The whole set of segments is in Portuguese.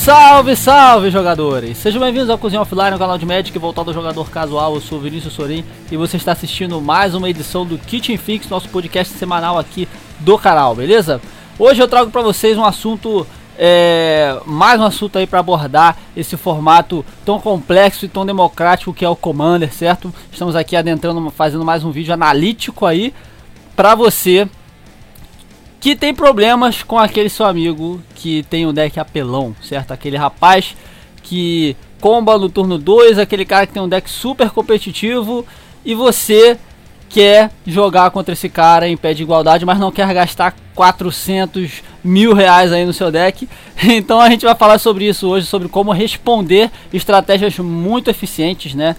Salve, salve, jogadores! Sejam bem-vindos ao Cozinha Offline, o canal de Magic voltado ao jogador casual. Eu sou o Vinícius Sorin e você está assistindo mais uma edição do Kitchen Fix, nosso podcast semanal aqui do canal, beleza? Hoje eu trago para vocês um assunto, mais um assunto aí para abordar esse formato tão complexo e tão democrático que é o Commander, certo? Estamos aqui adentrando, fazendo mais um vídeo analítico aí para você que tem problemas com aquele seu amigo que tem um deck apelão, certo? Aquele rapaz que comba no turno 2, aquele cara que tem um deck super competitivo e você quer jogar contra esse cara em pé de igualdade, mas não quer gastar 400 mil reais aí no seu deck. Então a gente vai falar sobre isso hoje, sobre como responder estratégias muito eficientes, né?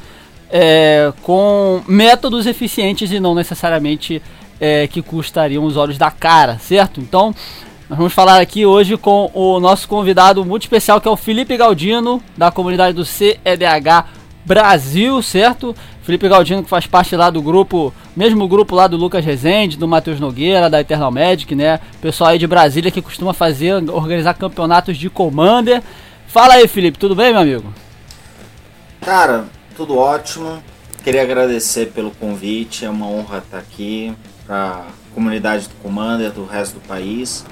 Com métodos eficientes e não necessariamente que custariam os olhos da cara, certo? Então, nós vamos falar aqui hoje com o nosso convidado muito especial, que é o Felipe Galdino, da comunidade do CEDH Brasil, certo? Felipe Galdino, que faz parte lá do grupo, mesmo grupo lá do Lucas Rezende, do Matheus Nogueira, da Eternal Magic, né? Pessoal aí de Brasília que costuma organizar campeonatos de Commander. Fala aí, Felipe, tudo bem, meu amigo? Cara, tudo ótimo. Queria agradecer pelo convite, é uma honra estar aqui para a comunidade do Commander, do resto do país.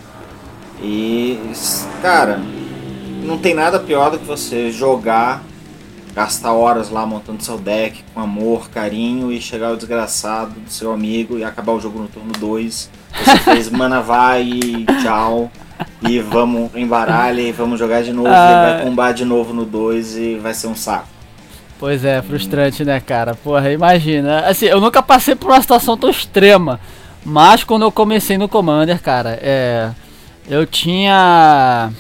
E, cara, não tem nada pior do que você jogar, gastar horas lá montando seu deck com amor, carinho e chegar o desgraçado do seu amigo e acabar o jogo no turno 2. Você fez mana vai e tchau. E vamos embaralhar e vamos jogar de novo. E vai combar de novo no 2 e vai ser um saco. Pois é, frustrante, né, cara? Porra, imagina. Assim, eu nunca passei por uma situação tão extrema, mas quando eu comecei no Commander, cara, eu tinha...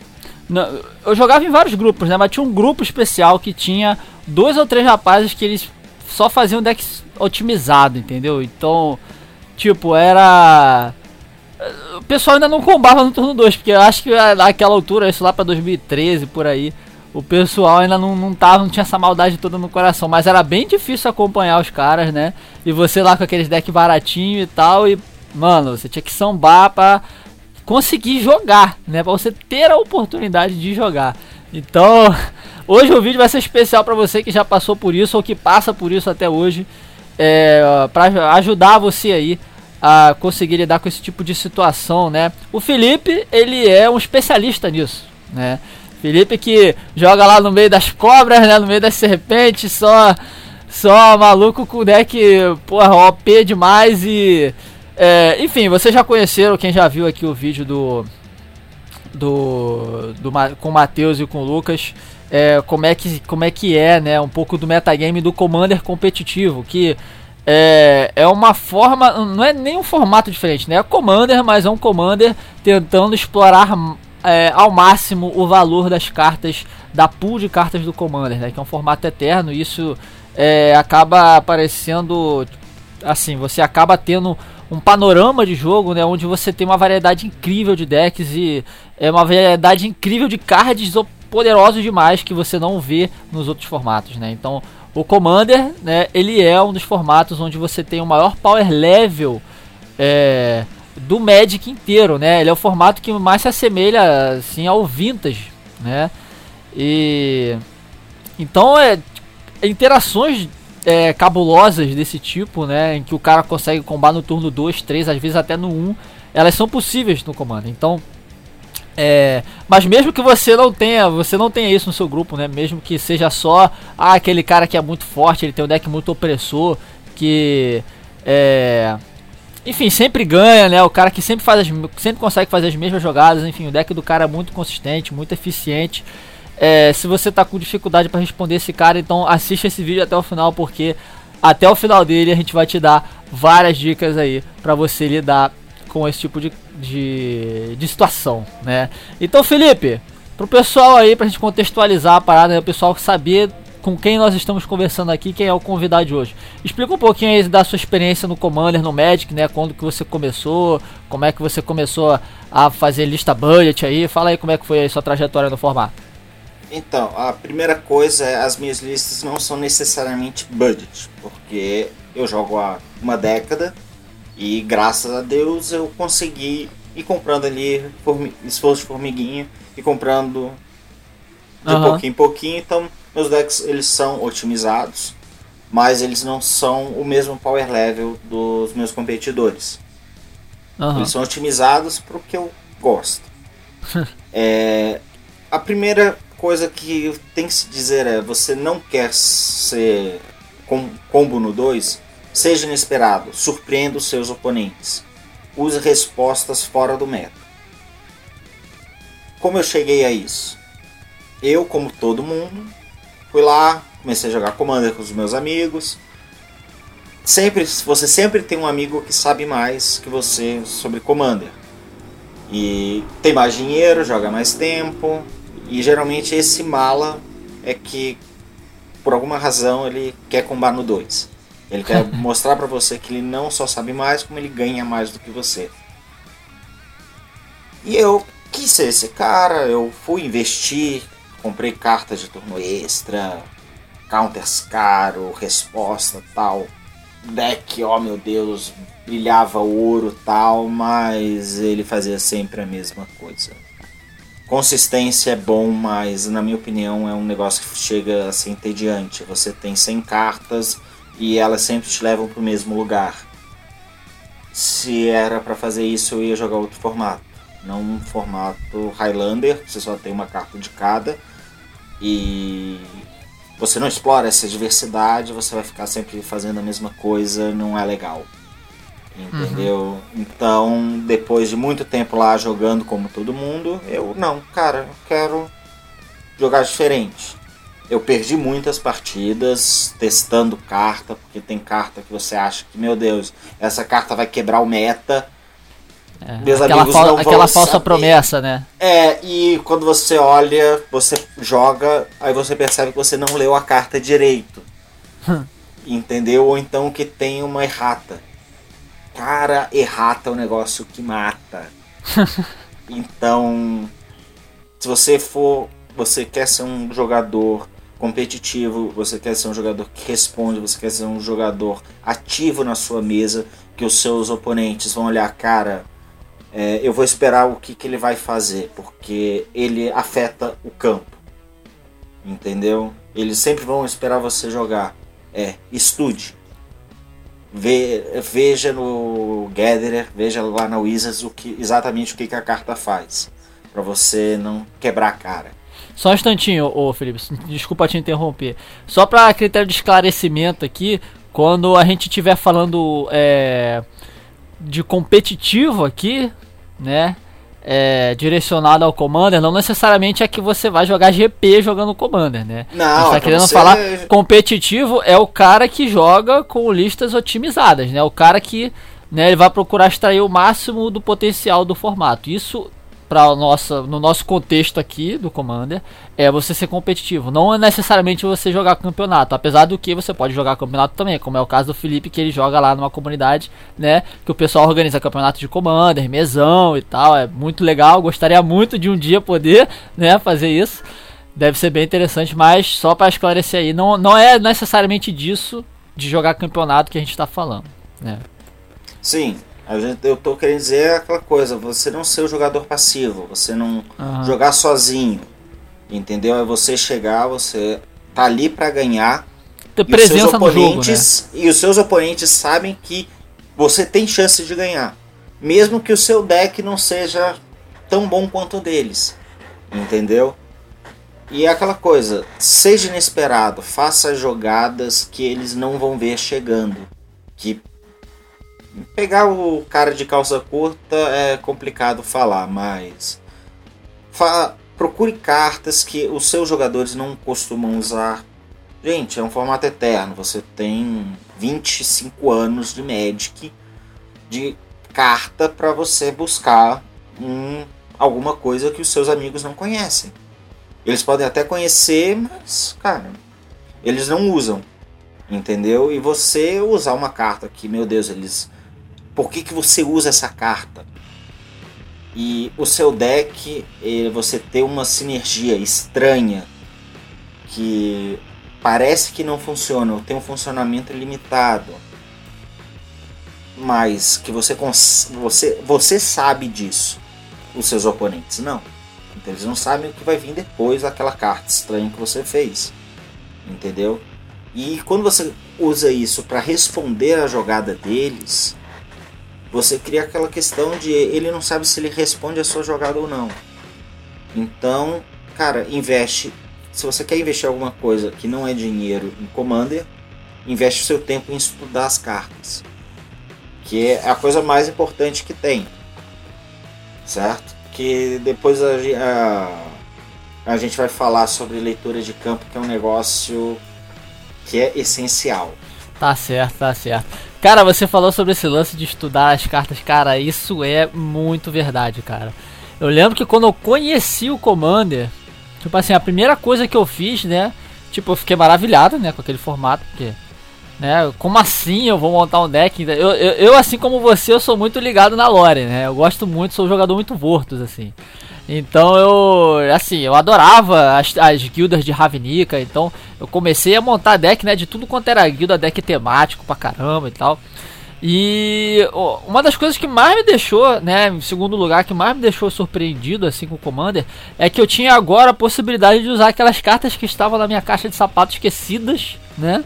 Eu jogava em vários grupos, né, mas tinha um grupo especial que tinha 2 ou 3 rapazes que eles só faziam deck otimizado, entendeu? Então, tipo, era... O pessoal ainda não combava no turno 2, porque eu acho que naquela altura, isso lá pra 2013, por aí, o pessoal ainda não tinha essa maldade toda no coração, mas era bem difícil acompanhar os caras, né? E você lá com aqueles decks baratinho e tal, e, mano, você tinha que sambar pra conseguir jogar, né? Pra você ter a oportunidade de jogar. Então, hoje o vídeo vai ser especial pra você que já passou por isso, ou que passa por isso até hoje, pra ajudar você aí a conseguir lidar com esse tipo de situação, né? O Felipe, ele é um especialista nisso, né? Felipe que joga lá no meio das cobras, né? No meio das serpentes, só maluco com deck, porra, OP demais e... enfim, vocês já conheceram, quem já viu aqui o vídeo com o Matheus e com o Lucas, como é que é, né? Um pouco do metagame do Commander competitivo, que é uma forma, não é nem um formato diferente, né? É Commander, mas é um Commander tentando explorar ao máximo o valor das cartas, da pool de cartas do Commander, né? Que é um formato eterno. E isso acaba aparecendo assim, você acaba tendo um panorama de jogo, né? Onde você tem uma variedade incrível de decks e uma variedade incrível de cards poderosos demais que você não vê nos outros formatos, né? Então o Commander, né, ele é um dos formatos onde você tem o maior power level do Magic inteiro, né? Ele é o formato que mais se assemelha assim ao Vintage, né? E então interações cabulosas desse tipo, né, em que o cara consegue combar no turno 2, 3, às vezes até no 1, elas são possíveis no Commander. Então, mas mesmo que você não tenha isso no seu grupo, né? Mesmo que seja só aquele cara que é muito forte, ele tem um deck muito opressor, que enfim, sempre ganha, né? O cara que sempre consegue fazer as mesmas jogadas. Enfim, o deck do cara é muito consistente, muito eficiente. Se você tá com dificuldade para responder esse cara, então assista esse vídeo até o final, porque até o final dele a gente vai te dar várias dicas aí para você lidar com esse tipo de situação, né? Então, Felipe, pro pessoal aí, pra gente contextualizar a parada, né? O pessoal saber com quem nós estamos conversando aqui, quem é o convidado de hoje. Explica um pouquinho aí da sua experiência no Commander, no Magic, né? Quando que você começou, como é que você começou a fazer lista budget aí. Fala aí como é que foi a sua trajetória no formato. Então, a primeira coisa é, as minhas listas não são necessariamente budget, porque eu jogo há uma década e graças a Deus eu consegui ir comprando ali esforço de formiguinha e comprando de pouquinho em pouquinho. Então meus decks eles são otimizados, mas eles não são o mesmo power level dos meus competidores. Eles são otimizados para o que eu gosto. A primeira coisa que tem que se dizer é: você não quer ser combo no 2, seja inesperado, surpreenda os seus oponentes. Use respostas fora do meta. Como eu cheguei a isso? Eu, como todo mundo, fui lá, comecei a jogar Commander com os meus amigos. Você sempre tem um amigo que sabe mais que você sobre Commander. E tem mais dinheiro, joga mais tempo. E geralmente esse mala é que, por alguma razão, ele quer combar no 2. Ele quer mostrar pra você que ele não só sabe mais, como ele ganha mais do que você. E eu quis ser esse cara, eu fui investir, comprei cartas de turno extra, counters caro, resposta tal. Deck, oh meu Deus, brilhava ouro tal, mas ele fazia sempre a mesma coisa. Consistência é bom, mas na minha opinião é um negócio que chega a ser entediante. Você tem 100 cartas e elas sempre te levam para o mesmo lugar. Se era para fazer isso, eu ia jogar outro formato. Não um formato Highlander, você só tem uma carta de cada e você não explora essa diversidade, você vai ficar sempre fazendo a mesma coisa, não é legal. Entendeu? Então, depois de muito tempo lá jogando como todo mundo, eu quero jogar diferente. Eu perdi muitas partidas testando carta, porque tem carta que você acha que, meu Deus, essa carta vai quebrar o meta. Meus amigos não vão aquela falsa saber. promessa, né? E quando você olha, você joga, aí você percebe que você não leu a carta direito. Entendeu? Ou então que tem uma errata. Cara, errata é um negócio que mata. Então, se você quer ser um jogador competitivo, você quer ser um jogador que responde, você quer ser um jogador ativo na sua mesa, que os seus oponentes vão olhar, cara, eu vou esperar o que ele vai fazer, porque ele afeta o campo. Entendeu? Eles sempre vão esperar você jogar. Estude. Veja no Gatherer, veja lá na Wizards exatamente o que a carta faz, pra você não quebrar a cara. Só um instantinho, ô Felipe, desculpa te interromper. Só para critério de esclarecimento aqui, quando a gente estiver falando de competitivo aqui, né, direcionado ao Commander, não necessariamente é que você vai jogar GP jogando Commander, né? Não, tá querendo falar competitivo é o cara que joga com listas otimizadas, né? O cara que, né, ele vai procurar extrair o máximo do potencial do formato. Isso no nosso contexto aqui do Commander é você ser competitivo, não é necessariamente você jogar campeonato, apesar do que você pode jogar campeonato também, como é o caso do Felipe, que ele joga lá numa comunidade, né, que o pessoal organiza campeonato de Commander, mesão e tal, é muito legal, gostaria muito de um dia poder, né, fazer isso, deve ser bem interessante, mas só para esclarecer aí, não é necessariamente disso, de jogar campeonato que a gente está falando, né. Sim. Eu tô querendo dizer aquela coisa, você não ser o jogador passivo, você não jogar sozinho, entendeu? É você chegar, você tá ali pra ganhar, ter presença no jogo, né? E os seus oponentes sabem que você tem chance de ganhar, mesmo que o seu deck não seja tão bom quanto o deles, entendeu? E é aquela coisa, seja inesperado, faça jogadas que eles não vão ver chegando, que pegar o cara de calça curta é complicado falar, mas procure cartas que os seus jogadores não costumam usar. Gente, é um formato eterno. Você tem 25 anos de Magic, de carta para você buscar alguma coisa que os seus amigos não conhecem. Eles podem até conhecer, mas, cara, eles não usam. Entendeu? E você usar uma carta que, meu Deus, por que você usa essa carta? E o seu deck, você ter uma sinergia estranha que parece que não funciona, ou tem um funcionamento limitado, mas que você sabe disso, os seus oponentes não. Então eles não sabem o que vai vir depois daquela carta estranha que você fez. Entendeu? E quando você usa isso para responder a jogada deles, você cria aquela questão de ele não sabe se ele responde a sua jogada ou não. Então, cara, investe. Se você quer investir em alguma coisa que não é dinheiro em Commander, investe o seu tempo em estudar as cartas, que é a coisa mais importante que tem, certo? Que depois a gente vai falar sobre leitura de campo, que é um negócio que é essencial. Tá certo, tá certo. Cara, você falou sobre esse lance de estudar as cartas, cara, isso é muito verdade, cara. Eu lembro que quando eu conheci o Commander, tipo assim, a primeira coisa que eu fiz, né, tipo, eu fiquei maravilhado, né, com aquele formato, porque, né, como assim eu vou montar um deck? Eu assim como você, eu sou muito ligado na lore, né, eu gosto muito, sou um jogador muito Vortus, assim. Então eu adorava as guildas de Ravnica, então eu comecei a montar deck, né, de tudo quanto era guilda, deck temático pra caramba e tal. E uma das coisas que mais me deixou, né, em segundo lugar, que mais me deixou surpreendido assim com o Commander, é que eu tinha agora a possibilidade de usar aquelas cartas que estavam na minha caixa de sapatos esquecidas, né?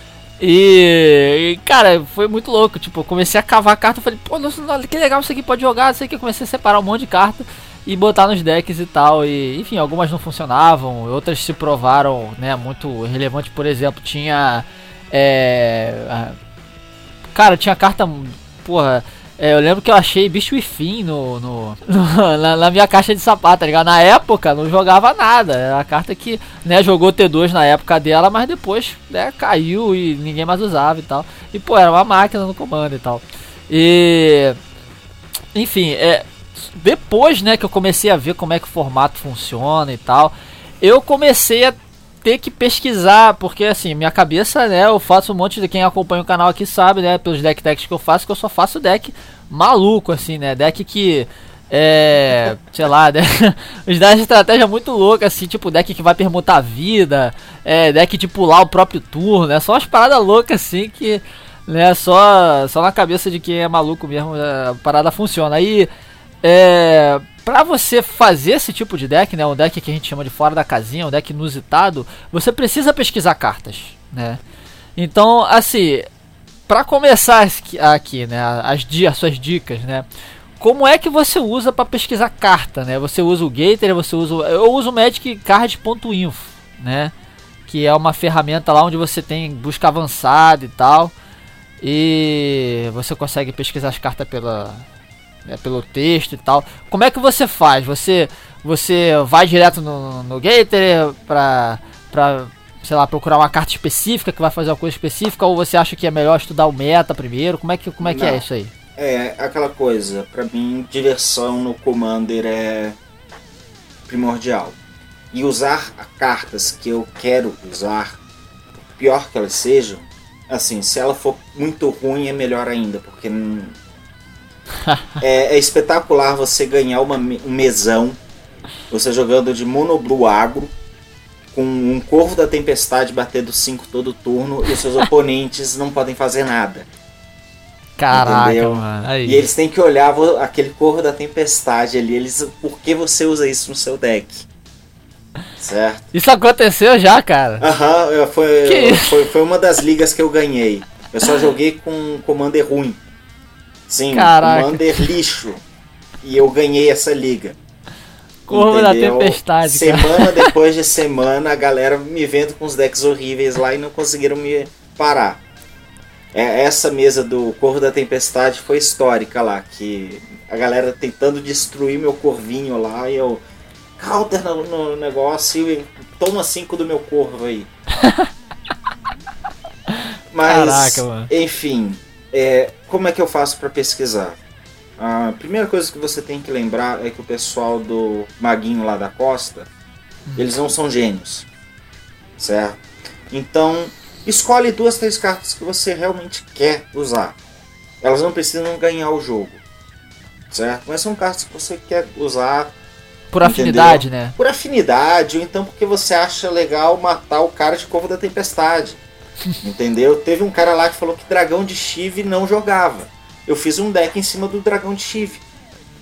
E cara, foi muito louco, tipo, eu comecei a cavar a carta, eu falei, pô, nossa, que legal isso aqui, pode jogar, não sei o que, eu comecei a separar um monte de carta e botar nos decks e tal, e enfim, algumas não funcionavam, outras se provaram, né, muito relevante. Por exemplo, tinha cara, tinha carta, porra, eu lembro que eu achei Bicho e Fim na minha caixa de sapato, tá ligado? Na época não jogava nada, era a carta que, né, jogou T2 na época dela, mas depois, né, caiu e ninguém mais usava e tal. E pô, era uma máquina no comando e tal. E enfim, depois, né, que eu comecei a ver como é que o formato funciona e tal, eu comecei a ter que pesquisar, porque assim, minha cabeça, né, eu faço um monte de, quem acompanha o canal aqui sabe, né, pelos decks que eu faço, que eu só faço deck maluco, assim, né, deck que sei lá, os decks de estratégia muito louca, assim, tipo deck que vai permutar a vida, deck de pular o próprio turno, né, só umas paradas loucas assim que, né, só na cabeça de quem é maluco mesmo a parada funciona. Aí pra você fazer esse tipo de deck, né, um deck que a gente chama de fora da casinha, um deck inusitado, você precisa pesquisar cartas, né? Então, assim, pra começar aqui, né, as suas dicas, né? Como é que você usa pra pesquisar carta, né? Você usa o Gator, eu uso o magiccards.info, né? Que é uma ferramenta lá onde você tem busca avançada e tal, e você consegue pesquisar as cartas pelo texto e tal. Como é que você faz? Você vai direto no Gator pra, sei lá, procurar uma carta específica que vai fazer uma coisa específica, ou você acha que é melhor estudar o meta primeiro? Como é que é isso aí? É aquela coisa, pra mim, diversão no Commander é primordial. E usar cartas que eu quero usar, pior que elas sejam, assim, se ela for muito ruim é melhor ainda, porque é espetacular você ganhar um mesão, você jogando de Mono Blue Agro, com um Corvo da Tempestade batendo 5 todo turno, e os seus oponentes não podem fazer nada. Caraca, entendeu? Mano. Aí. E eles têm que olhar aquele Corvo da Tempestade ali, por que você usa isso no seu deck? Certo? Isso aconteceu já, cara? Aham, foi uma das ligas que eu ganhei. Eu só joguei com Commander ruim. Sim, Caraca. Commander lixo. E eu ganhei essa liga. Corvo da Tempestade, semana depois de semana, a galera me vendo com os decks horríveis lá e não conseguiram me parar. Essa mesa do Corvo da Tempestade foi histórica lá, que a galera tentando destruir meu corvinho lá, e eu counter no negócio e toma 5 do meu corvo aí. Mas, caraca, mano. Enfim, como é que eu faço para pesquisar? A primeira coisa que você tem que lembrar é que o pessoal do Maguinho lá da Costa, eles não são gênios, certo? Então, escolhe 2, 3 cartas que você realmente quer usar. Elas não precisam ganhar o jogo, certo? Mas são cartas que você quer usar por afinidade, né? Por afinidade, ou então porque você acha legal matar o cara de Corvo da Tempestade. Entendeu? Teve um cara lá que falou que Dragão de Shiv não jogava. Eu fiz um deck em cima do Dragão de Shiv.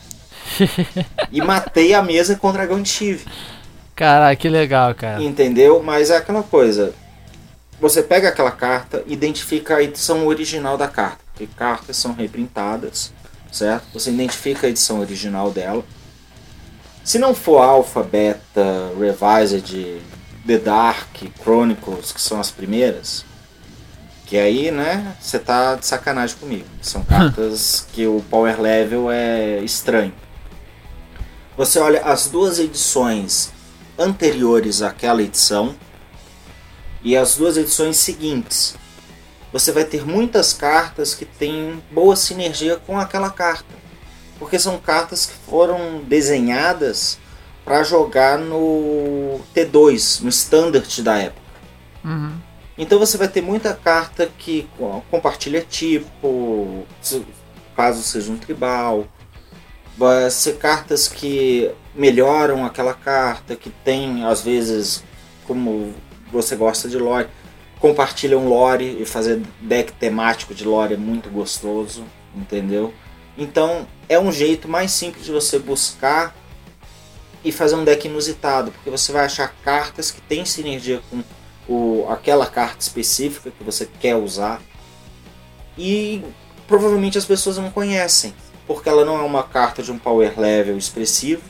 E matei a mesa com o dragão de Shiv. Caraca, que legal, cara. Entendeu? Mas é aquela coisa. Você pega aquela carta, identifica a edição original da carta. Porque cartas são reprintadas, certo? Você identifica a edição original dela. Se não for Alpha, Beta, Revised, The Dark, Chronicles, que são as primeiras, que aí, né, você tá de sacanagem comigo. São cartas que o power level é estranho. Você olha as duas edições anteriores àquela edição e as duas edições seguintes. Você vai ter muitas cartas que têm boa sinergia com aquela carta. Porque são cartas que foram desenhadas para jogar no T2, no Standard da época. Uhum. Então você vai ter muita carta que compartilha tipo, caso seja um tribal. Vai ser cartas que melhoram aquela carta, que tem, às vezes, como você gosta de lore, compartilham lore, e fazer deck temático de lore é muito gostoso, entendeu? Então é um jeito mais simples de você buscar e fazer um deck inusitado, porque você vai achar cartas que têm sinergia com aquela carta específica que você quer usar, e provavelmente as pessoas não conhecem, porque ela não é uma carta de um power level expressivo,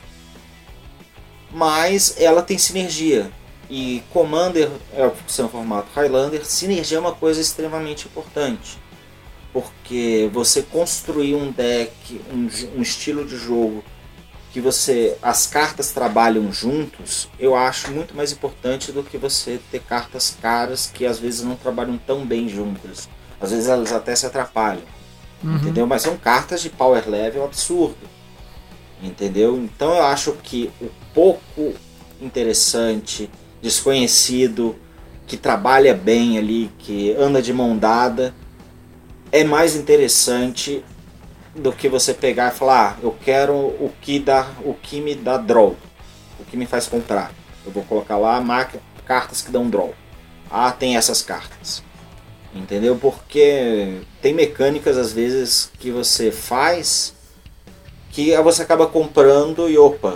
mas ela tem sinergia. E Commander é o seu formato Highlander, sinergia é uma coisa extremamente importante, porque você construir um deck, um estilo de jogo que as cartas trabalham juntos, eu acho muito mais importante do que você ter cartas caras que às vezes não trabalham tão bem juntas. Às vezes elas até se atrapalham, entendeu? Mas são cartas de power level absurdo, entendeu? Então eu acho que o pouco interessante, desconhecido, que trabalha bem ali, que anda de mão dada, é mais interessante do que você pegar e falar, eu quero o que me dá draw, o que me faz comprar. Eu vou colocar lá cartas que dão draw. Ah, tem essas cartas. Entendeu? Porque tem mecânicas às vezes que você faz que você acaba comprando e opa,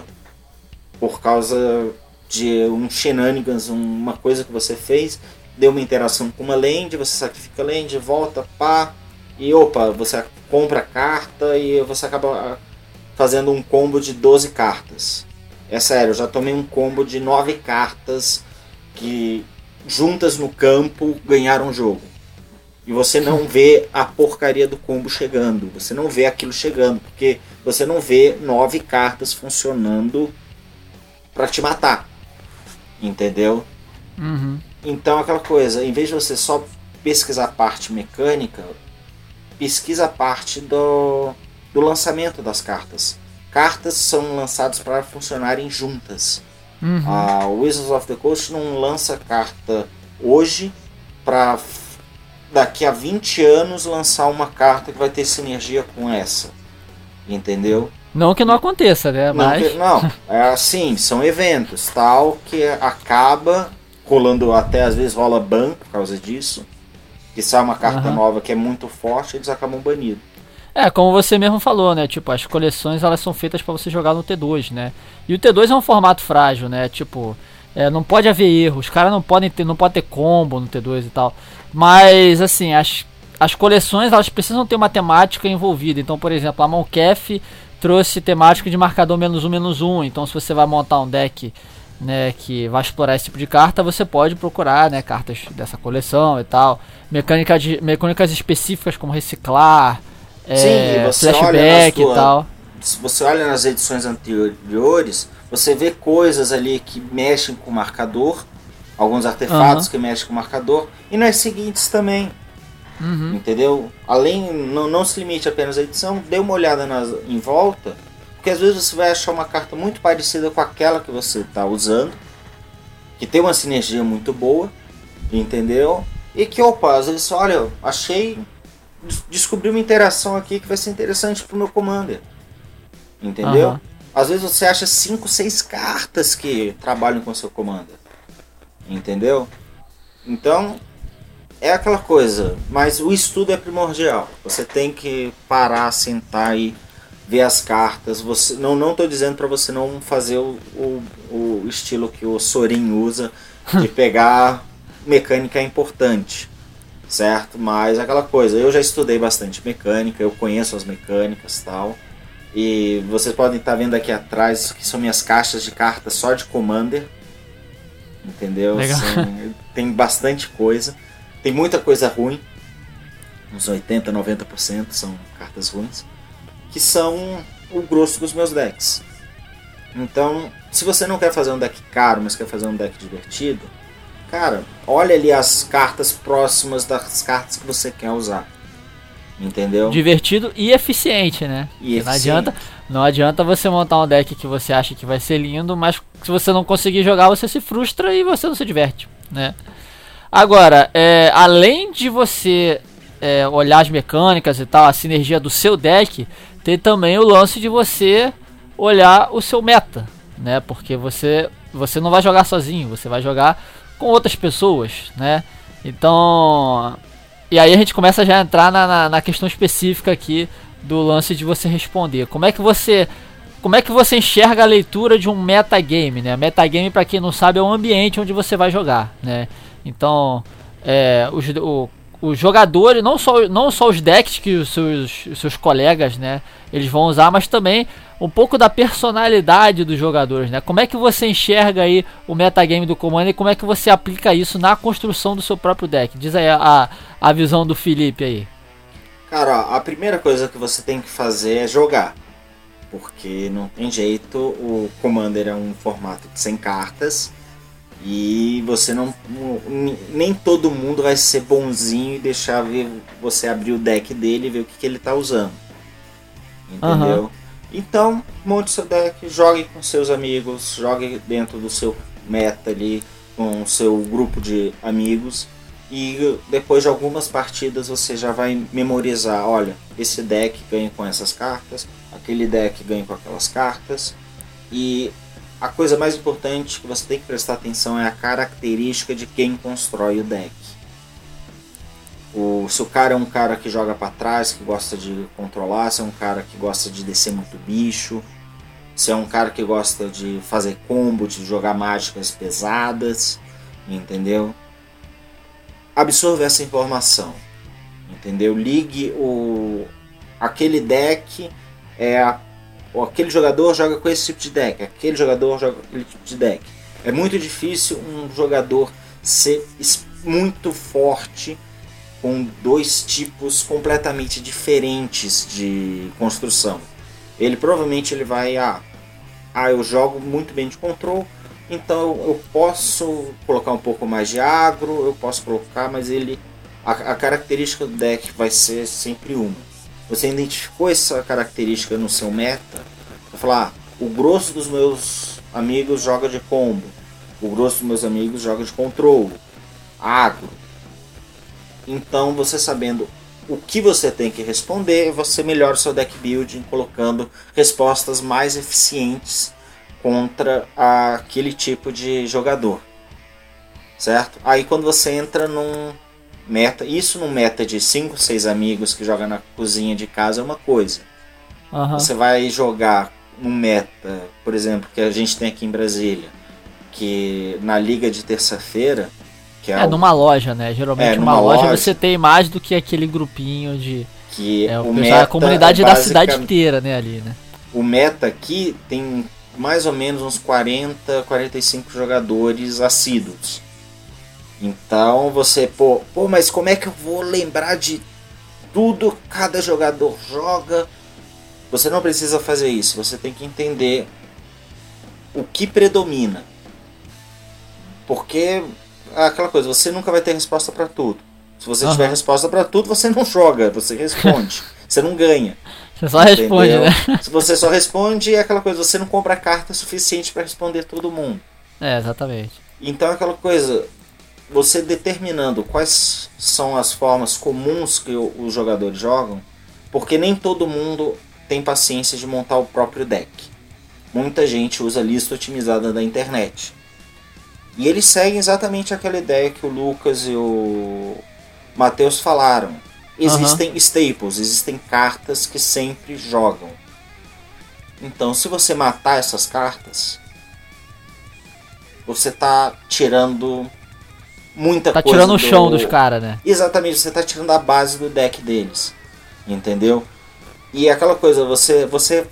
por causa de um shenanigans, uma coisa que você fez, deu uma interação com uma land, você sacrifica a land, volta, pá, e opa, você compra a carta e você acaba fazendo um combo de 12 cartas. É sério, eu já tomei um combo de 9 cartas que juntas no campo ganharam o jogo. E você não vê a porcaria do combo chegando, você não vê aquilo chegando, porque você não vê 9 cartas funcionando pra te matar. Entendeu? Uhum. Então aquela coisa, em vez de você só pesquisar a parte mecânica, pesquisa a parte do lançamento das cartas. Cartas são lançadas para funcionarem juntas. Uhum. A Wizards of the Coast não lança carta hoje para daqui a 20 anos lançar uma carta que vai ter sinergia com essa. Entendeu? Não que não aconteça, né? Mas... Não, é assim, são eventos, tal, que acaba rolando, até às vezes rola ban por causa disso, que sai uma carta nova que é muito forte, eles acabam banidos. É, como você mesmo falou, né? Tipo, as coleções elas são feitas para você jogar no T2, né? E o T2 é um formato frágil, né? Tipo, não pode haver erros, os caras não pode ter combo no T2 e tal. Mas, assim, as coleções elas precisam ter uma temática envolvida. Então, por exemplo, a Moncaf trouxe temática de marcador -1/-1. Então, se você vai montar um deck, né, que vai explorar esse tipo de carta, você pode procurar, né, cartas dessa coleção e tal. Mecânicas específicas como reciclar, você flashback e tal. Se você olha nas edições anteriores, você vê coisas ali que mexem com o marcador, alguns artefatos que mexem com o marcador, e nas seguintes também. Entendeu? Além, não se limite apenas à edição, dê uma olhada em volta, porque às vezes você vai achar uma carta muito parecida com aquela que você está usando, que tem uma sinergia muito boa, entendeu? E que, opa, às vezes, olha, descobri uma interação aqui que vai ser interessante pro meu Commander, entendeu? Às vezes você acha 5, 6 cartas que trabalham com o seu Commander, entendeu? Então, é aquela coisa, mas o estudo é primordial. Você tem que parar, sentar e ver as cartas. Você não tô dizendo para você não fazer o estilo que o Sorin usa, de pegar mecânica importante, certo? Mas aquela coisa, eu já estudei bastante mecânica, eu conheço as mecânicas e tal. E vocês podem estar vendo aqui atrás que são minhas caixas de cartas só de Commander. Entendeu? Tem bastante coisa. Tem muita coisa ruim. Uns 80, 90% são cartas ruins. Que são o grosso dos meus decks. Então, se você não quer fazer um deck caro, mas quer fazer um deck divertido, cara, olha ali as cartas próximas das cartas que você quer usar. Entendeu? Divertido e eficiente, né? E eficiente. Não adianta você montar um deck que você acha que vai ser lindo, mas se você não conseguir jogar, você se frustra e você não se diverte, né? Agora, além de você olhar as mecânicas e tal, a sinergia do seu deck, tem também o lance de você olhar o seu meta, né? Porque você não vai jogar sozinho, você vai jogar com outras pessoas, né? Então... E aí a gente começa já a entrar na questão específica aqui do lance de você responder. Como é que você enxerga a leitura de um metagame, né? Metagame, para quem não sabe, é um ambiente onde você vai jogar, né? Então, os jogadores, não só os decks que os seus colegas, né, eles vão usar, mas também um pouco da personalidade dos jogadores, né? Como é que você enxerga aí o metagame do Commander e como é que você aplica isso na construção do seu próprio deck? Diz aí a visão do Felipe aí. Cara, ó, a primeira coisa que você tem que fazer é jogar. Porque não tem jeito, o Commander é um formato de 100 cartas. E você nem todo mundo vai ser bonzinho e deixar você abrir o deck dele e ver o que ele tá usando. Entendeu? Uhum. Então, monte seu deck, jogue com seus amigos, jogue dentro do seu meta ali, com o seu grupo de amigos. E depois de algumas partidas você já vai memorizar, olha, esse deck ganha com essas cartas, aquele deck ganha com aquelas cartas. E a coisa mais importante que você tem que prestar atenção é a característica de quem constrói o deck. Se o cara é um cara que joga para trás, que gosta de controlar, se é um cara que gosta de descer muito bicho, se é um cara que gosta de fazer combo, de jogar mágicas pesadas, entendeu? Absorva essa informação, entendeu? Ligue aquele deck, aquele jogador joga com esse tipo de deck, aquele jogador joga com aquele tipo de deck. É muito difícil um jogador ser muito forte com dois tipos completamente diferentes de construção. Ele provavelmente vai, eu jogo muito bem de control, então eu posso colocar um pouco mais de agro, eu posso colocar, mas a característica do deck vai ser sempre uma. Você identificou essa característica no seu meta, vai falar, o grosso dos meus amigos joga de combo, o grosso dos meus amigos joga de control, agro. Então, você sabendo o que você tem que responder, você melhora o seu deck building colocando respostas mais eficientes contra aquele tipo de jogador, certo? Aí quando você entra num meta, isso num meta de 5, 6 amigos que joga na cozinha de casa é uma coisa. Uhum. Você vai jogar num meta, por exemplo, que a gente tem aqui em Brasília, que na liga de terça-feira, numa loja, né? Geralmente numa loja você tem mais do que aquele grupinho de... Que o meta a comunidade da cidade inteira, né, ali, né? O meta aqui tem mais ou menos uns 40, 45 jogadores assíduos. Então você, mas como é que eu vou lembrar de tudo que cada jogador joga? Você não precisa fazer isso, você tem que entender o que predomina. Porque aquela coisa, você nunca vai ter resposta para tudo. Se você tiver resposta para tudo, você não joga, você responde. Você não ganha. Você só responde, né? Se você só responde, é aquela coisa, você não compra carta suficiente para responder todo mundo. Exatamente. Então aquela coisa, você determinando quais são as formas comuns que os jogadores jogam, porque nem todo mundo tem paciência de montar o próprio deck. Muita gente usa lista otimizada da internet. E eles seguem exatamente aquela ideia que o Lucas e o Matheus falaram. Existem staples, existem cartas que sempre jogam. Então, se você matar essas cartas, você tá tirando muita coisa. Tá tirando o chão dos caras, né? Exatamente, você tá tirando a base do deck deles. Entendeu? E aquela coisa, você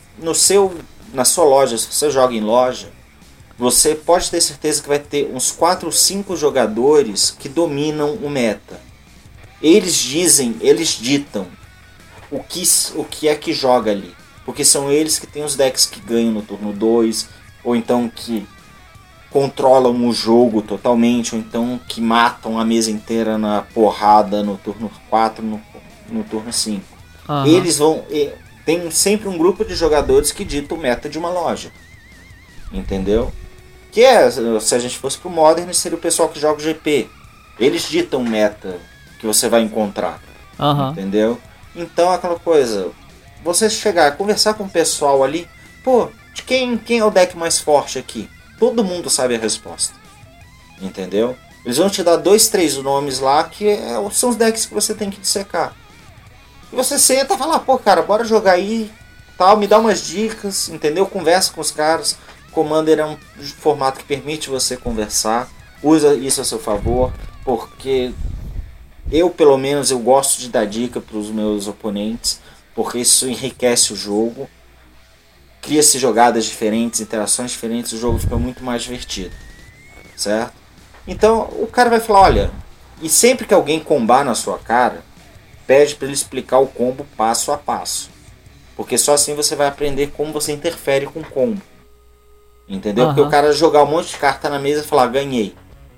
na sua loja, se você joga em loja, você pode ter certeza que vai ter uns 4 ou 5 jogadores que dominam o meta. Eles ditam o que é que joga ali. Porque são eles que têm os decks que ganham no turno 2, ou então que controlam o jogo totalmente, ou então que matam a mesa inteira na porrada no turno 4, no turno 5. Uhum. Eles vão... Tem sempre um grupo de jogadores que dita o meta de uma loja. Entendeu? Que se a gente fosse pro Modern, seria o pessoal que joga o GP. Eles ditam o meta que você vai encontrar. Uhum. Entendeu? Então aquela coisa, você chegar, conversar com o pessoal ali, pô, de quem é o deck mais forte aqui? Todo mundo sabe a resposta. Entendeu? Eles vão te dar 2, 3 nomes lá que são os decks que você tem que dissecar. E você senta e fala, pô, cara, bora jogar aí, tal, me dá umas dicas, entendeu? Conversa com os caras. Commander é um formato que permite você conversar. Usa isso a seu favor, porque eu, pelo menos, eu gosto de dar dica para os meus oponentes, porque isso enriquece o jogo. Cria-se jogadas diferentes, interações diferentes, o jogo fica muito mais divertido. Certo? Então, o cara vai falar, olha, e sempre que alguém combar na sua cara, pede para ele explicar o combo passo a passo. Porque só assim você vai aprender como você interfere com o combo. Entendeu? Porque o cara jogar um monte de carta na mesa e falar, ganhei.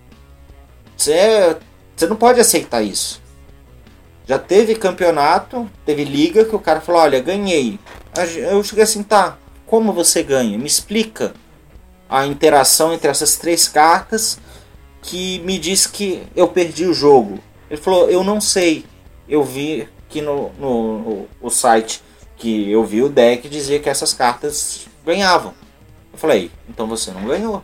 Você não pode aceitar isso. Já teve campeonato, teve liga que o cara falou, olha, ganhei. Eu cheguei assim, tá, como você ganha? Me explica a interação entre essas 3 cartas que me diz que eu perdi o jogo. Ele falou, eu não sei. Eu vi que no site que eu vi o deck dizia que essas cartas ganhavam. Eu falei, então você não ganhou.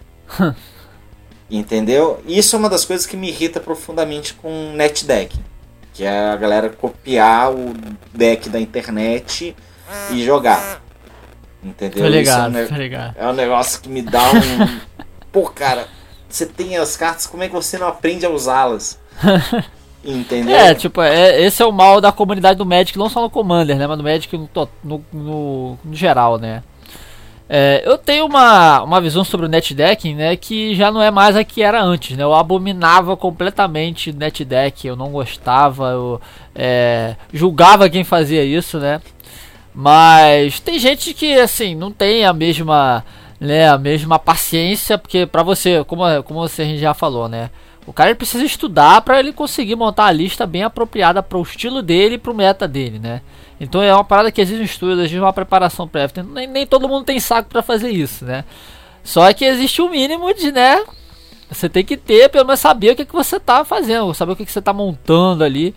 Entendeu? Isso é uma das coisas que me irrita profundamente com net deck. Que é a galera copiar o deck da internet e jogar. Entendeu? Tô ligado, tô ligado. É um negócio que me dá um... Pô, cara, você tem as cartas, como é que você não aprende a usá-las? Entendeu? Esse é o mal da comunidade do Magic, não só no Commander, né? Mas no Magic no geral, né? Eu tenho uma visão sobre o netdecking, né, que já não é mais a que era antes, né? Eu abominava completamente netdeck, eu não gostava, eu julgava quem fazia isso, né? Mas tem gente que, assim, não tem a mesma paciência, porque pra você, como você a gente já falou, né? O cara ele precisa estudar para ele conseguir montar a lista bem apropriada para o estilo dele e para o meta dele, né? Então é uma parada que exige um estudo, exige uma preparação prévia. Nem todo mundo tem saco para fazer isso, né? Só que existe um mínimo de, né? Você tem que ter, pelo menos saber o que você tá fazendo, saber o que você tá montando ali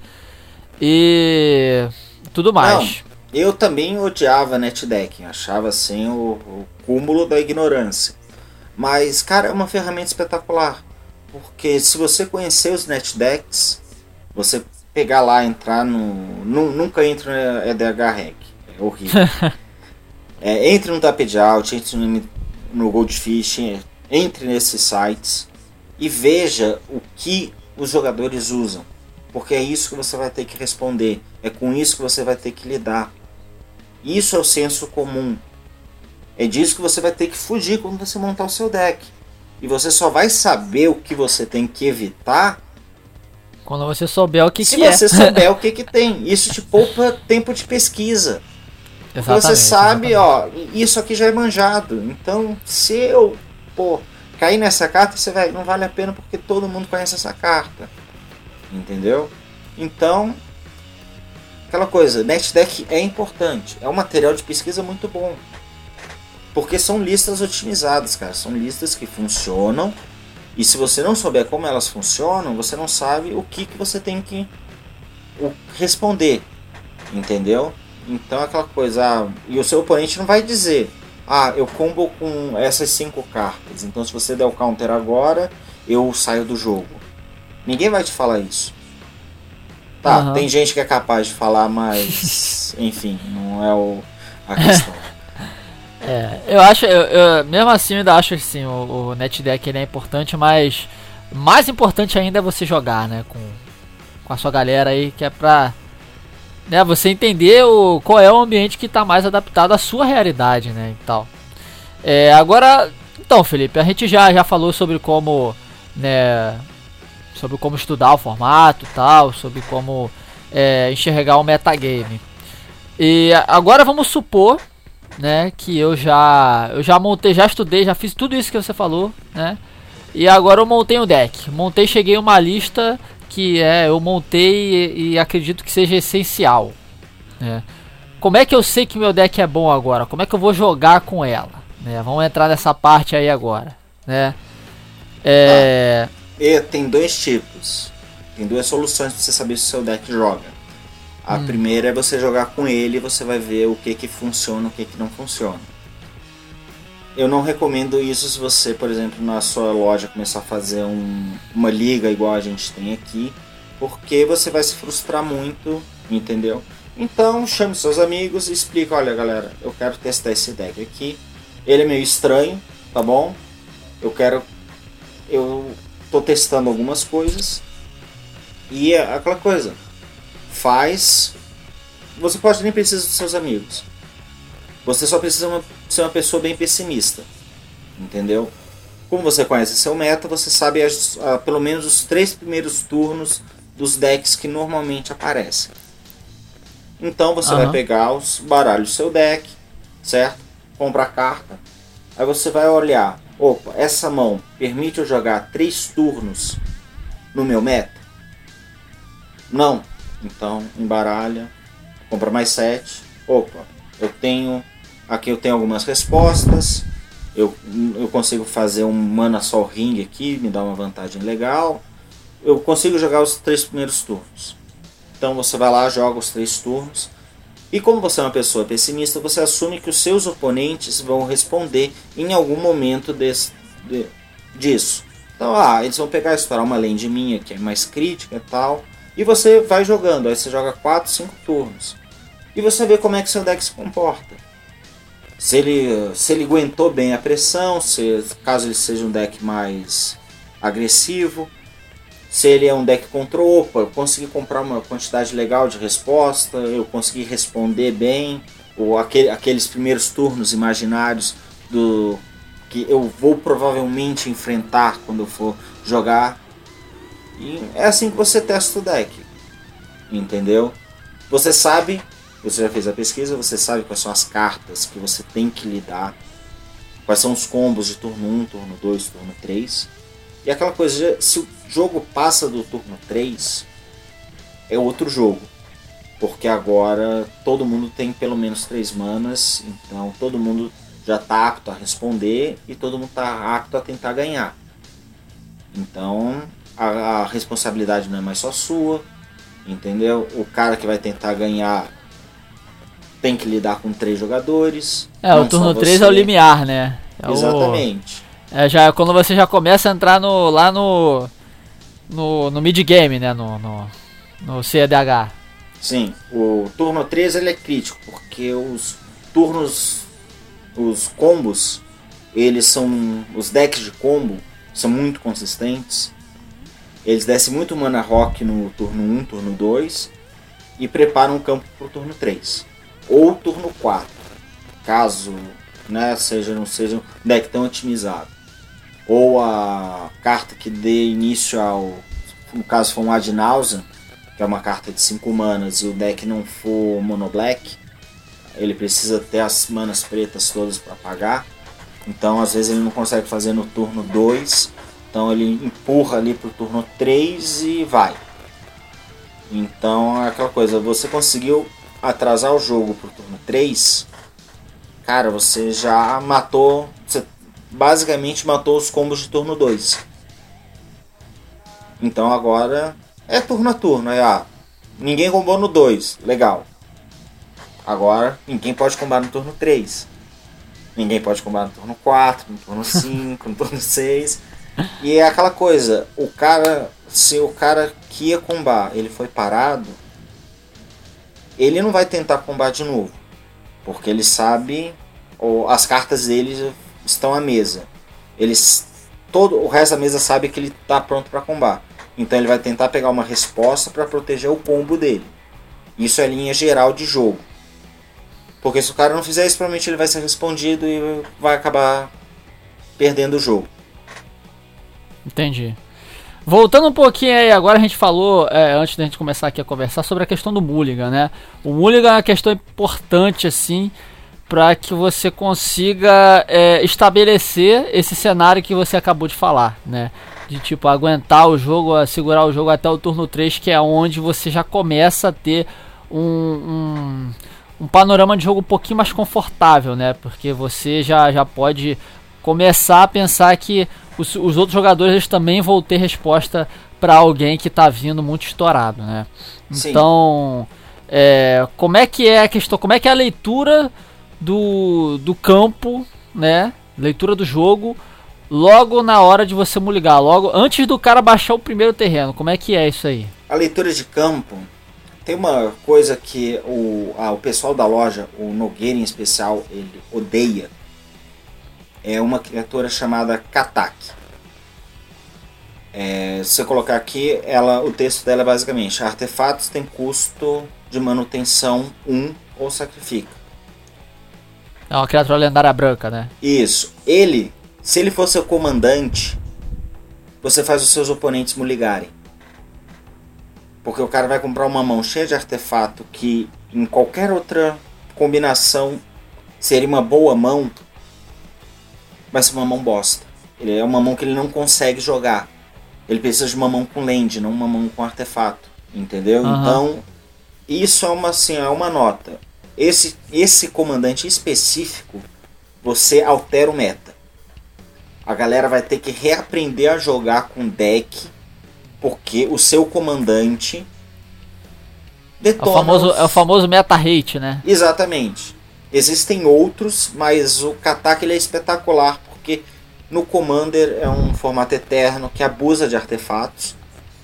e tudo mais. Não, eu também odiava netdecking, achava assim o cúmulo da ignorância. Mas, cara, é uma ferramenta espetacular. Porque se você conhecer os netdecks, você pegar lá, entrar nunca entra no EDH Rec, é horrível. Entre no Taped Out, entre no Goldfish, entre nesses sites e veja o que os jogadores usam. Porque é isso que você vai ter que responder, é com isso que você vai ter que lidar. Isso é o senso comum. É disso que você vai ter que fugir quando você montar o seu deck. E você só vai saber o que você tem que evitar quando você souber o que se você souber o que tem. Isso te poupa tempo de pesquisa. Porque você sabe, ó, isso aqui já é manjado. Então, se eu cair nessa carta, você não vale a pena porque todo mundo conhece essa carta. Entendeu? Então, aquela coisa, netdeck é importante. É um material de pesquisa muito bom. Porque são listas otimizadas, cara. São listas que funcionam. E se você não souber como elas funcionam, você não sabe o que você tem que responder. Entendeu? Então é aquela coisa... e o seu oponente não vai dizer... eu combo com essas 5 cartas. Então se você der o counter agora, eu saio do jogo. Ninguém vai te falar isso. Tá, tem gente que é capaz de falar, mas... enfim, não é a questão. Eu acho, mesmo assim eu ainda acho que sim, o net deck ele é importante, mas mais importante ainda é você jogar, né, com a sua galera aí, que é pra, né, você entender qual é o ambiente que tá mais adaptado à sua realidade, né, e tal. Agora, então, Felipe, a gente já falou sobre como, né, sobre como estudar o formato e tal, sobre como enxergar o metagame. E agora vamos supor, né, que eu já montei, já estudei, já fiz tudo isso que você falou, né? E agora eu montei um deck. Cheguei a uma lista que eu montei e acredito que seja essencial, né? Como é que eu sei que meu deck é bom agora? Como é que eu vou jogar com ela, né? Vamos entrar nessa parte aí agora, né? Tem dois tipos. Tem duas soluções para você saber se o seu deck joga. A primeira é você jogar com ele e você vai ver o que funciona e o que não funciona. Eu não recomendo isso se você, por exemplo, na sua loja começar a fazer uma liga igual a gente tem aqui, porque você vai se frustrar muito, entendeu? Então chame seus amigos e explica, olha galera, eu quero testar esse deck aqui, ele é meio estranho, tá bom? Eu tô testando algumas coisas e é aquela coisa. Você pode nem precisar dos seus amigos. Você só precisa ser uma pessoa bem pessimista. Entendeu? Como você conhece seu meta, você sabe pelo menos os 3 primeiros turnos dos decks que normalmente aparecem. Então você vai pegar os baralhos do seu deck, certo? Compra a carta. Aí você vai olhar. Opa, essa mão permite eu jogar 3 turnos no meu meta? Não. Então, embaralha, compra mais 7. Opa, aqui eu tenho algumas respostas. Eu consigo fazer um Mana Sol Ring aqui, me dá uma vantagem legal. Eu consigo jogar os 3 primeiros turnos. Então você vai lá, joga os 3 turnos. E como você é uma pessoa pessimista, você assume que os seus oponentes vão responder em algum momento disso. Então, eles vão pegar e estourar uma lane minha que é mais crítica e tal. E você vai jogando, aí você joga 4, 5 turnos. E você vê como é que seu deck se comporta. Se ele aguentou bem a pressão, caso ele seja um deck mais agressivo. Se ele é um deck control, opa, eu consegui comprar uma quantidade legal de resposta, eu consegui responder bem. Ou aqueles primeiros turnos imaginários que eu vou provavelmente enfrentar quando eu for jogar. E é assim que você testa o deck, entendeu? Você já fez a pesquisa, você sabe quais são as cartas que você tem que lidar, quais são os combos de turno 1, turno 2, turno 3. E aquela coisa, se o jogo passa do turno 3, é outro jogo, porque agora todo mundo tem pelo menos 3 manas, então todo mundo já está apto a responder e todo mundo está apto a tentar ganhar. Então a responsabilidade não é mais só sua, entendeu? O cara que vai tentar ganhar tem que lidar com 3 jogadores. O turno 3 é o limiar, né? Exatamente. Já quando você já começa a entrar lá no mid-game, né? No CDH. Sim, o turno 3 ele é crítico, porque os combos, os decks de combo são muito consistentes. Eles descem muito mana rock no turno 1, turno 2 e preparam o campo para o turno 3 ou turno 4, caso não seja um deck tão otimizado, ou a carta que dê início no caso for um Ad Nauseam, que é uma carta de 5 manas e o deck não for mono black, ele precisa ter as manas pretas todas para pagar, então às vezes ele não consegue fazer no turno 2. Então ele empurra ali pro turno 3 e vai. Então é aquela coisa, você conseguiu atrasar o jogo pro turno 3, cara, você já você basicamente matou os combos de turno 2. Então agora é turno a turno, ninguém combou no 2, legal. Agora ninguém pode combar no turno 3. Ninguém pode combar no turno 4, no turno 5, no turno 6. E é aquela coisa, se o cara que ia combar, ele foi parado, ele não vai tentar combar de novo, porque ele sabe, as cartas deles estão à mesa. Todo o resto da mesa sabe que ele está pronto para combar. Então ele vai tentar pegar uma resposta para proteger o combo dele. Isso é a linha geral de jogo. Porque se o cara não fizer isso, provavelmente ele vai ser respondido e vai acabar perdendo o jogo. Entendi. Voltando um pouquinho aí, agora a gente falou, antes da gente começar aqui a conversar, sobre a questão do Mulligan, né? O Mulligan é uma questão importante, assim, para que você consiga estabelecer esse cenário que você acabou de falar, né? De tipo, aguentar o jogo, segurar o jogo até o turno 3, que é onde você já começa a ter um panorama de jogo um pouquinho mais confortável, né? Porque você já pode começar a pensar que os outros jogadores eles também vão ter resposta para alguém que está vindo muito estourado, né? Sim. Então, como é que é a questão? Como é que é a leitura do campo, né? Leitura do jogo, logo na hora de você mulligar, logo antes do cara baixar o primeiro terreno. Como é que é isso aí? A leitura de campo tem uma coisa que o pessoal da loja, o Nogueira em especial, ele odeia. É uma criatura chamada Katak. Se você colocar aqui, o texto dela é basicamente: artefatos têm custo de manutenção 1 ou sacrifica. É uma criatura lendária branca, né? Isso. Se ele for seu comandante, você faz os seus oponentes muligarem. Porque o cara vai comprar uma mão cheia de artefato que em qualquer outra combinação seria uma boa mão, vai ser uma mão bosta. Ele é uma mão que ele não consegue jogar. Ele precisa de uma mão com land, não uma mão com artefato. Entendeu? Uhum. Então, isso é uma nota. Esse comandante específico, você altera o meta. A galera vai ter que reaprender a jogar com deck, porque o seu comandante detona... É o famoso meta-hate, né? Exatamente. Existem outros, mas o Katak ele é espetacular, porque no Commander é um formato eterno que abusa de artefatos.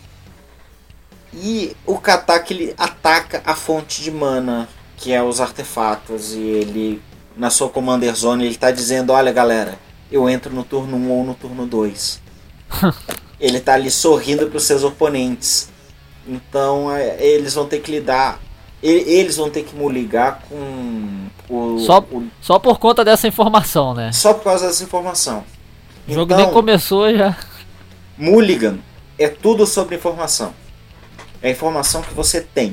E o Katak ele ataca a fonte de mana, que é os artefatos, e ele, na sua Commander Zone, ele está dizendo: olha galera, eu entro no turno 1 ou no turno 2. Ele está ali sorrindo para os seus oponentes. Então eles vão ter que lidar, eles vão ter que ligar com só por conta dessa informação, né? Só por causa dessa informação. O jogo nem começou já. Mulligan é tudo sobre informação. É a informação que você tem.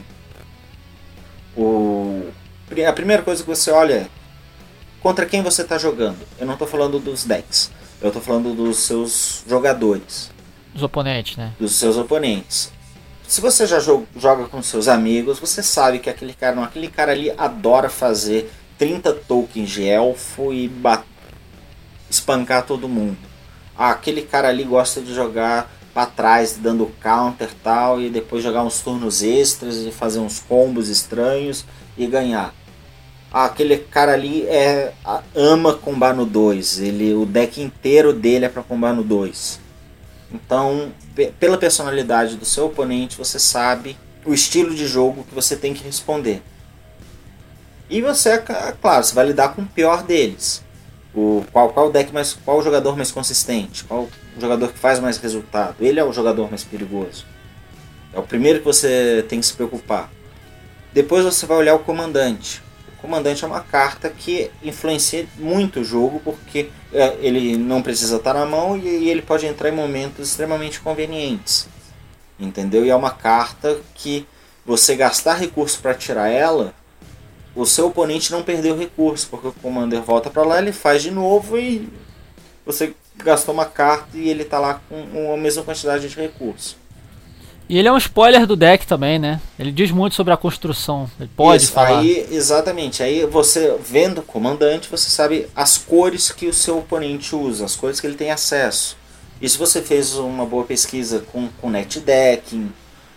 A primeira coisa que você olha é contra quem você está jogando. Eu não estou falando dos decks. Eu estou falando dos seus jogadores. Os oponentes, né? Dos seus oponentes. Se você já joga com seus amigos, você sabe que aquele cara ali adora fazer 30 tokens de elfo e espancar todo mundo. Aquele cara ali gosta de jogar para trás, dando counter e tal, e depois jogar uns turnos extras e fazer uns combos estranhos e ganhar. Aquele cara ali ama combar no 2, o deck inteiro dele é para combar no 2. Então, pela personalidade do seu oponente, você sabe o estilo de jogo que você tem que responder. E você, claro, você vai lidar com o pior deles. Qual o jogador mais consistente? Qual o jogador que faz mais resultado? Ele é o jogador mais perigoso. É o primeiro que você tem que se preocupar. Depois você vai olhar o comandante. O comandante é uma carta que influencia muito o jogo, porque ele não precisa estar na mão e ele pode entrar em momentos extremamente convenientes. Entendeu? E é uma carta que você gastar recurso para tirar ela, o seu oponente não perdeu recurso, porque o Commander volta para lá, ele faz de novo e você gastou uma carta e ele está lá com a mesma quantidade de recurso. E ele é um spoiler do deck também, né? Ele diz muito sobre a construção, ele pode falar. Exatamente, aí você vendo o comandante, você sabe as cores que o seu oponente usa, as cores que ele tem acesso. E se você fez uma boa pesquisa com netdecking,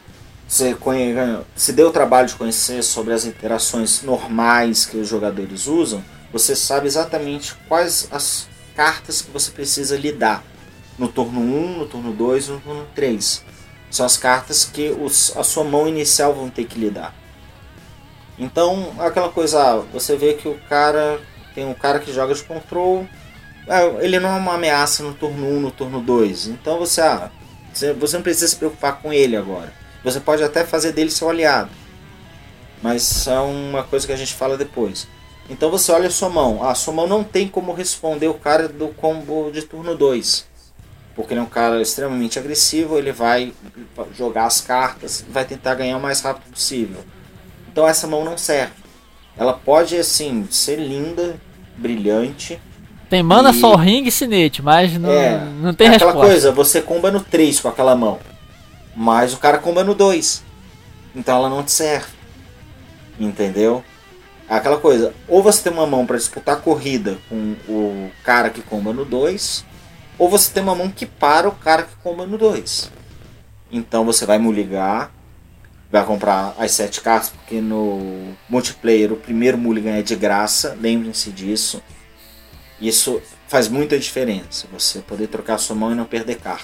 se deu o trabalho de conhecer sobre as interações normais que os jogadores usam, você sabe exatamente quais as cartas que você precisa lidar no turno 1, no turno 2 e no turno 3. São as cartas que a sua mão inicial vão ter que lidar. Então, aquela coisa, você vê que o cara tem um cara que joga de control, ele não é uma ameaça no turno 1, no turno 2. Então você não precisa se preocupar com ele agora. Você pode até fazer dele seu aliado, mas é uma coisa que a gente fala depois. Então você olha a sua mão. A sua mão não tem como responder o cara do combo de turno 2. Porque ele é um cara extremamente agressivo, ele vai jogar as cartas, vai tentar ganhar o mais rápido possível. Então essa mão não serve. Ela pode, assim, ser linda, brilhante. Tem mana, Sol Ring e Sinete, mas não tem resposta. Aquela coisa, você comba no 3 com aquela mão, mas o cara comba no 2. Então ela não te serve. Entendeu? Aquela coisa, ou você tem uma mão para disputar a corrida com o cara que comba no 2, ou você tem uma mão que para o cara que comba no 2. Então você vai mulligar, vai comprar as 7 cartas, porque no multiplayer o primeiro mulligan é de graça, lembrem-se disso. Isso faz muita diferença, você poder trocar a sua mão e não perder carta.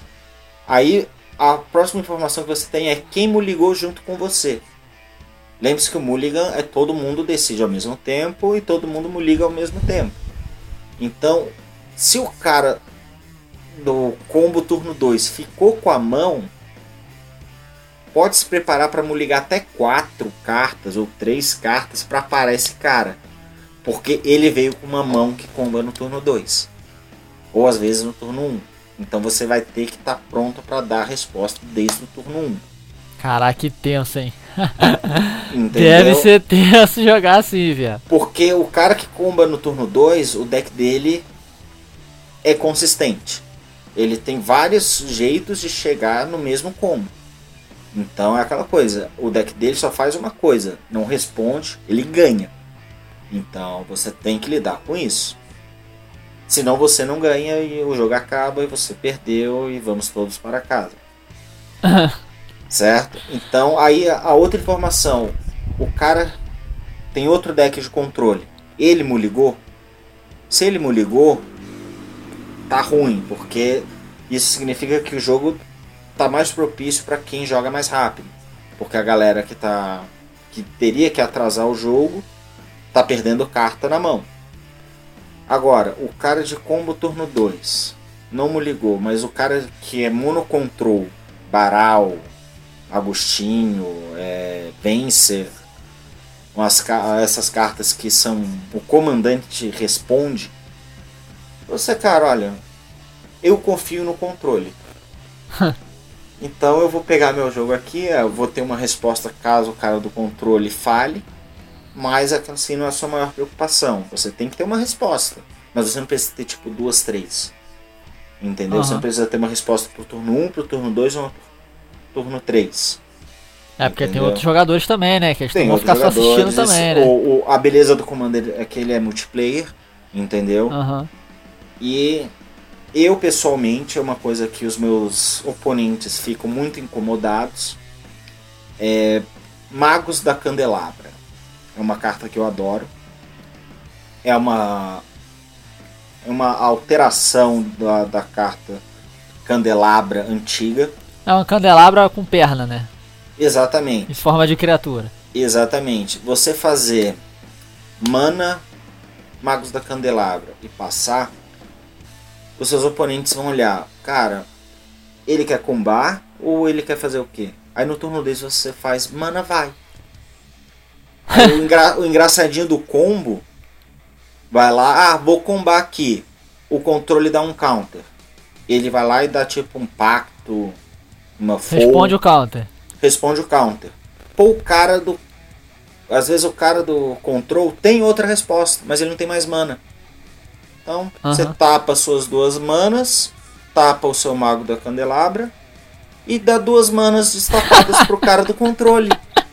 Aí a próxima informação que você tem é quem mulligou junto com você. Lembre-se que o mulligan é todo mundo decide ao mesmo tempo e todo mundo mulliga ao mesmo tempo. Então, se o cara do combo turno 2 ficou com a mão, pode se preparar para mulligar até 4 cartas ou 3 cartas para parar esse cara. Porque ele veio com uma mão que comba no turno 2. Ou às vezes no turno 1. Então você vai ter que estar pronto para dar a resposta desde o turno 1. Caraca, que tenso, hein? Entendeu? Deve ser tenso jogar assim, viado. Porque o cara que comba no turno 2, o deck dele é consistente. Ele tem vários jeitos de chegar no mesmo combo. Então é aquela coisa, o deck dele só faz uma coisa, não responde, ele ganha. Então você tem que lidar com isso. Senão você não ganha e o jogo acaba e você perdeu e vamos todos para casa. Certo? Então aí a outra informação, o cara tem outro deck de controle, ele mulligou. Se ele mulligou, tá ruim, porque isso significa que o jogo tá mais propício para quem joga mais rápido, porque a galera que teria que atrasar o jogo tá perdendo carta na mão. Agora, o cara de combo turno 2 não mulligou, mas o cara que é monocontrol, Baral, Agostinho, Vencer, essas cartas que são o comandante responde, você, cara, olha, eu confio no controle. Então eu vou pegar meu jogo aqui, eu vou ter uma resposta caso o cara do controle falhe, mas assim não é a sua maior preocupação. Você tem que ter uma resposta, mas você não precisa ter tipo 2, 3. Entendeu? Você não precisa ter uma resposta pro turno 1, pro turno 2 ou pro turno 3. É, porque tem outros jogadores também, né? Que eles tem vão ficar só assistindo também, né? A beleza do Commander é que ele é multiplayer, entendeu? E eu, pessoalmente, é uma coisa que os meus oponentes ficam muito incomodados. Magos da Candelabra. É uma carta que eu adoro. É uma alteração da carta Candelabra antiga. É uma candelabra com perna, né? Exatamente. Em forma de criatura. Exatamente. Você fazer mana Magos da Candelabra e passar, os seus oponentes vão olhar, cara, ele quer combar ou ele quer fazer o quê? Aí no turno desse você faz mana vai. Aí o engraçadinho do combo vai lá, vou combar aqui. O controle dá um counter. Ele vai lá e dá tipo um pacto, uma fold. Responde o counter. Responde o counter. Pô, às vezes o cara do control tem outra resposta, mas ele não tem mais mana. Então, você tapa suas 2 manas, tapa o seu Mago da Candelabra e dá 2 manas destapadas pro cara do controle.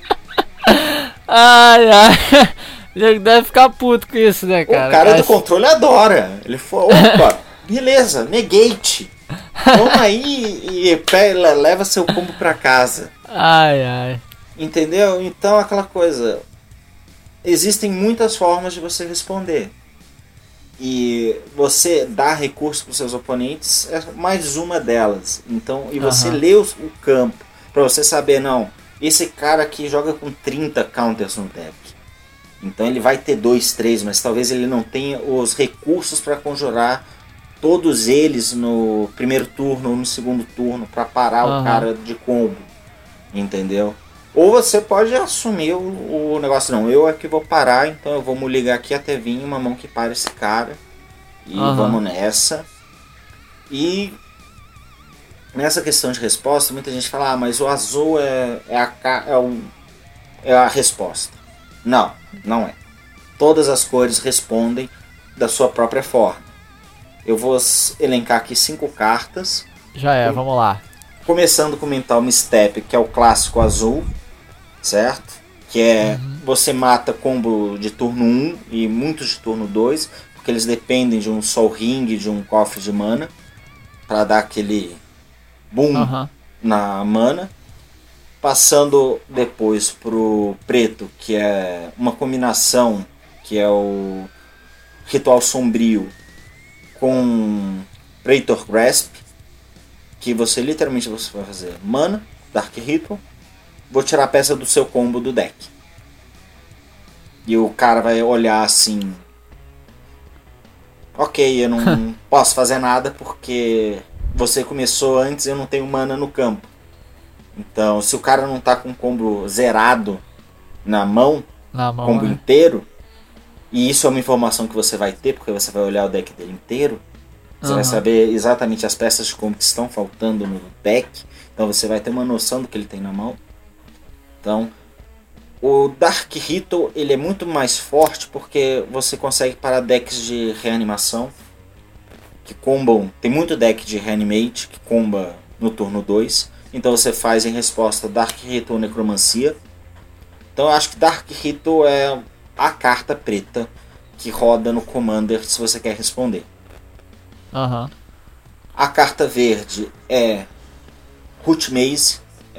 Ai. Ele deve ficar puto com isso, né, cara? O cara do controle adora. Ele falou, opa, beleza, negate. Vamos aí e leva seu combo pra casa. Ai. Entendeu? Então, aquela coisa. Existem muitas formas de você responder. E você dar recurso para os seus oponentes é mais uma delas. Então, e você lê o campo para você saber, não, esse cara aqui joga com 30 counters no deck. Então ele vai ter 2, 3, mas talvez ele não tenha os recursos para conjurar todos eles no primeiro turno ou no segundo turno para parar o cara de combo, entendeu? Ou você pode assumir o negócio, não, eu é que vou parar, então eu vou me ligar aqui até vir uma mão que para esse cara e vamos nessa. E nessa questão de resposta, muita gente fala, mas o azul é a resposta. Não, não é. Todas as cores respondem da sua própria forma. Eu vou elencar aqui 5 cartas. Vamos lá. Começando com o Mental Misstep, que é o clássico azul, certo? Que é você mata combo de turno 1 e muitos de turno 2, porque eles dependem de um Sol Ring, de um cofre de mana, para dar aquele boom na mana. Passando depois pro preto, que é uma combinação, que é o Ritual Sombrio com Praetor Grasp, que você literalmente vai fazer mana, Dark Ritual, vou tirar a peça do seu combo do deck. E o cara vai olhar assim, ok, eu não posso fazer nada porque você começou antes e eu não tenho mana no campo. Então, se o cara não tá com o combo zerado na mão combo inteiro, e isso é uma informação que você vai ter, porque você vai olhar o deck dele inteiro, você vai saber exatamente as peças de combo que estão faltando no deck, então você vai ter uma noção do que ele tem na mão. Então, o Dark Ritual, ele é muito mais forte porque você consegue parar decks de reanimação, que combam, tem muito deck de Reanimate, que comba no turno 2, então você faz em resposta Dark Ritual Necromancia. Então eu acho que Dark Ritual é a carta preta que roda no Commander se você quer responder. A carta verde é Root Maze,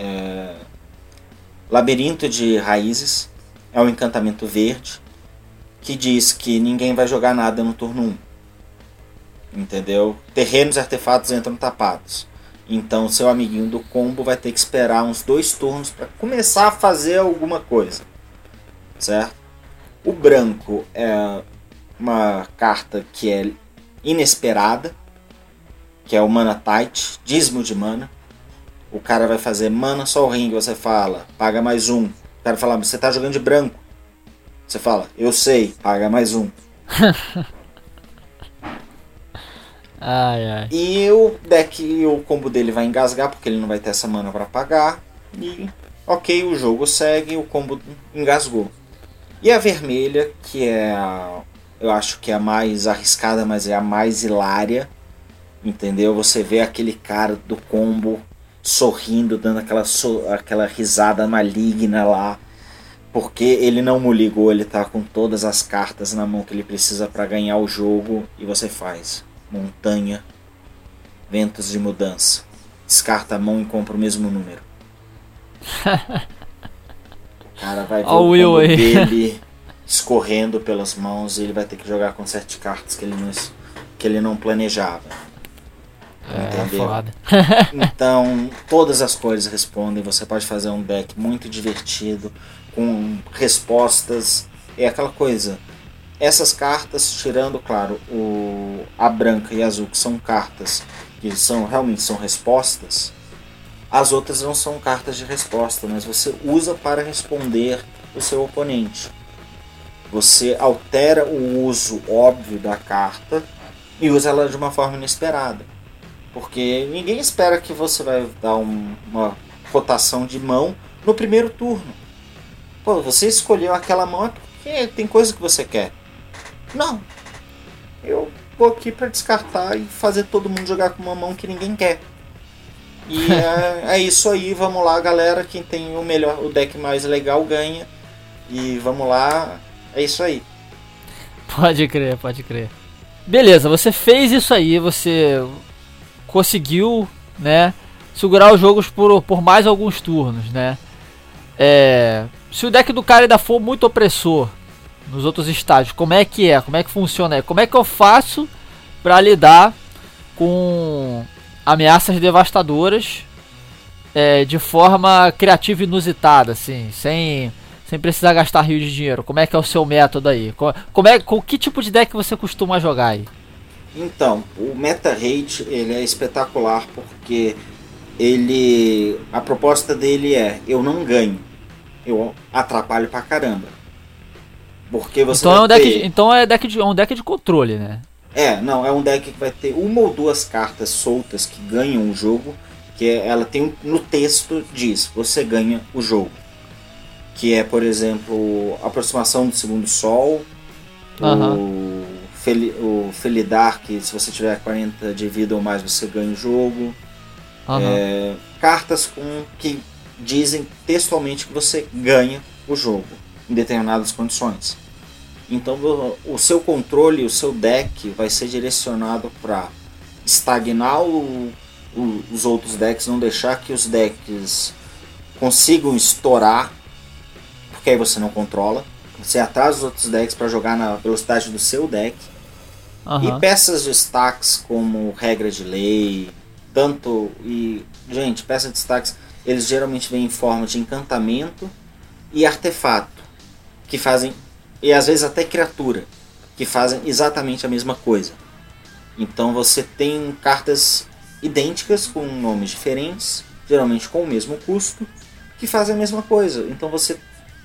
Labirinto de Raízes, é um encantamento verde que diz que ninguém vai jogar nada no turno 1. Entendeu? Terrenos e artefatos entram tapados. Então seu amiguinho do combo vai ter que esperar uns 2 turnos para começar a fazer alguma coisa, certo? O branco é uma carta que é inesperada, que é o Mana Tight, dízimo de mana. O cara vai fazer mana Sol Ring, você fala, paga mais 1. O cara fala, você tá jogando de branco. Você fala, eu sei, paga mais 1. E o deck, o combo dele vai engasgar porque ele não vai ter essa mana para pagar. E ok, o jogo segue, o combo engasgou. E a vermelha, que é eu acho que é a mais arriscada, mas é a mais hilária, entendeu? Você vê aquele cara do combo sorrindo, dando aquela risada maligna lá, porque ele não ligou, ele tá com todas as cartas na mão que ele precisa para ganhar o jogo, e você faz montanha, ventos de mudança, descarta a mão e compra o mesmo número. O cara vai ver o combo dele escorrendo pelas mãos e ele vai ter que jogar com 7 cartas que ele não planejava. Entendeu? Foda. Então todas as cores respondem. Você pode fazer um deck muito divertido com respostas. É aquela coisa, essas cartas, tirando claro a branca e a azul, que são cartas que realmente são respostas, as outras não são cartas de resposta, mas você usa para responder o seu oponente. Você altera o uso óbvio da carta e usa ela de uma forma inesperada, porque ninguém espera que você vai dar uma rotação de mão no primeiro turno. Pô, você escolheu aquela mão porque tem coisa que você quer. Não, eu vou aqui para descartar e fazer todo mundo jogar com uma mão que ninguém quer. E é isso aí, vamos lá galera, quem tem o deck mais legal ganha. E vamos lá, é isso aí. Pode crer. Beleza, você fez isso aí, você conseguiu, né, segurar os jogos por mais alguns turnos, né. Se o deck do cara ainda for muito opressor nos outros estágios, como é que funciona? Como é que eu faço para lidar com ameaças devastadoras de forma criativa e inusitada, assim, sem sem precisar gastar rio de dinheiro. Como é que é o seu método aí? Com que tipo de deck você costuma jogar aí? Então, o Meta Rate, ele é espetacular porque a proposta dele é: eu não ganho, eu atrapalho pra caramba. Porque você então vai é um deck de controle, né? Não, é um deck que vai ter uma ou duas cartas soltas que ganham o jogo, que ela tem no texto diz: você ganha o jogo. Que é, por exemplo, aproximação do segundo sol, o Felidar, que se você tiver 40 de vida ou mais você ganha o jogo. Cartas que dizem textualmente que você ganha o jogo em determinadas condições. Então o seu controle, o seu deck vai ser direcionado para estagnar os outros decks, não deixar que os decks consigam estourar, porque aí você não controla. Você atrasa os outros decks para jogar na velocidade do seu deck. E peças de stacks como regra de lei, peças de destaques, eles geralmente vêm em forma de encantamento e artefato, que fazem, e às vezes até criatura, que fazem exatamente a mesma coisa. Então você tem cartas idênticas com nomes diferentes, geralmente com o mesmo custo, que fazem a mesma coisa. Então você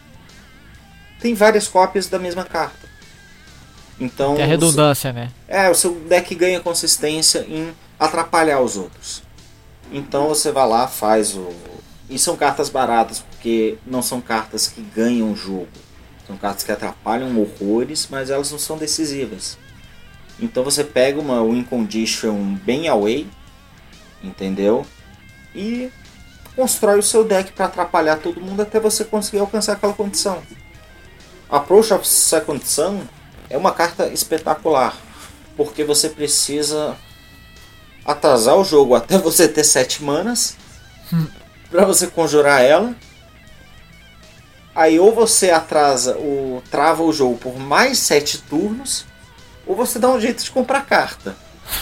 tem várias cópias da mesma carta. Então tem a redundância, né? O seu deck ganha consistência em atrapalhar os outros. Então você vai lá, faz o... E são cartas baratas, porque não são cartas que ganham o jogo. São cartas que atrapalham horrores, mas elas não são decisivas. Então você pega uma win condition bem away, entendeu? E constrói o seu deck para atrapalhar todo mundo até você conseguir alcançar aquela condição. Approach of Second Sun é uma carta espetacular, porque você precisa atrasar o jogo até você ter 7 manas para você conjurar ela. Aí ou você trava o jogo por mais 7 turnos, ou você dá um jeito de comprar carta.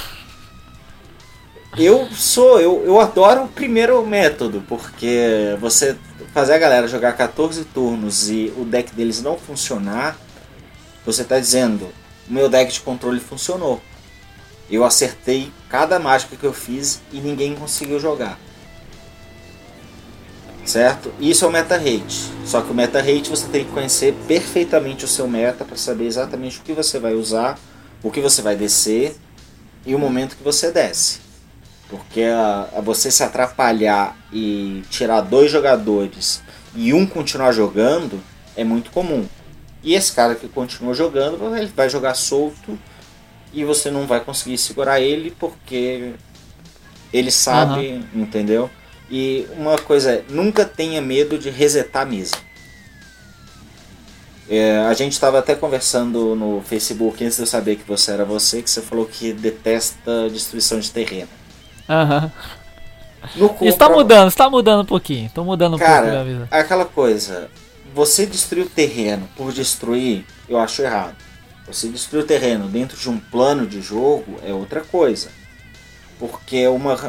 Eu adoro o primeiro método, porque você fazer a galera jogar 14 turnos e o deck deles não funcionar, você está dizendo: o meu deck de controle funcionou. Eu acertei cada mágica que eu fiz e ninguém conseguiu jogar. Certo? Isso é o meta rate. Só que o meta rate você tem que conhecer perfeitamente o seu meta para saber exatamente o que você vai usar, o que você vai descer e o momento que você desce. Porque você se atrapalhar e tirar 2 jogadores e um continuar jogando é muito comum. E esse cara que continua jogando, ele vai jogar solto e você não vai conseguir segurar ele porque ele sabe, entendeu? E uma coisa é, nunca tenha medo de resetar a mesa. A gente estava até conversando no Facebook antes de eu saber que você era você, que você falou que detesta destruição de terreno. Isso tá mudando um pouquinho. Tô mudando um pouco da vida. Aquela coisa, você destruir o terreno por destruir, eu acho errado. Você destruir o terreno dentro de um plano de jogo é outra coisa. Porque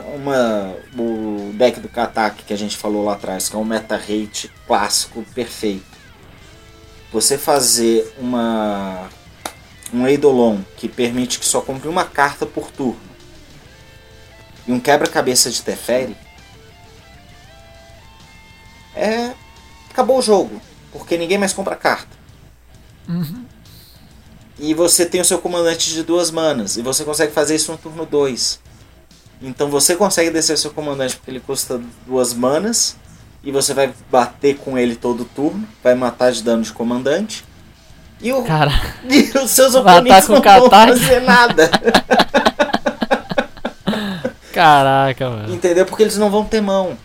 o deck do Katak que a gente falou lá atrás, que é um meta rate clássico perfeito. Você fazer um Eidolon que permite que só compre uma carta por turno e um quebra-cabeça de Teferi, acabou o jogo, porque ninguém mais compra carta. E você tem o seu comandante de 2 manas, e você consegue fazer isso no turno 2. Então você consegue descer o seu comandante porque ele custa 2 manas, e você vai bater com ele todo turno, vai matar de dano de comandante, e os seus oponentes não vão fazer nada. Caraca, mano. Entendeu? Porque eles não vão ter mão.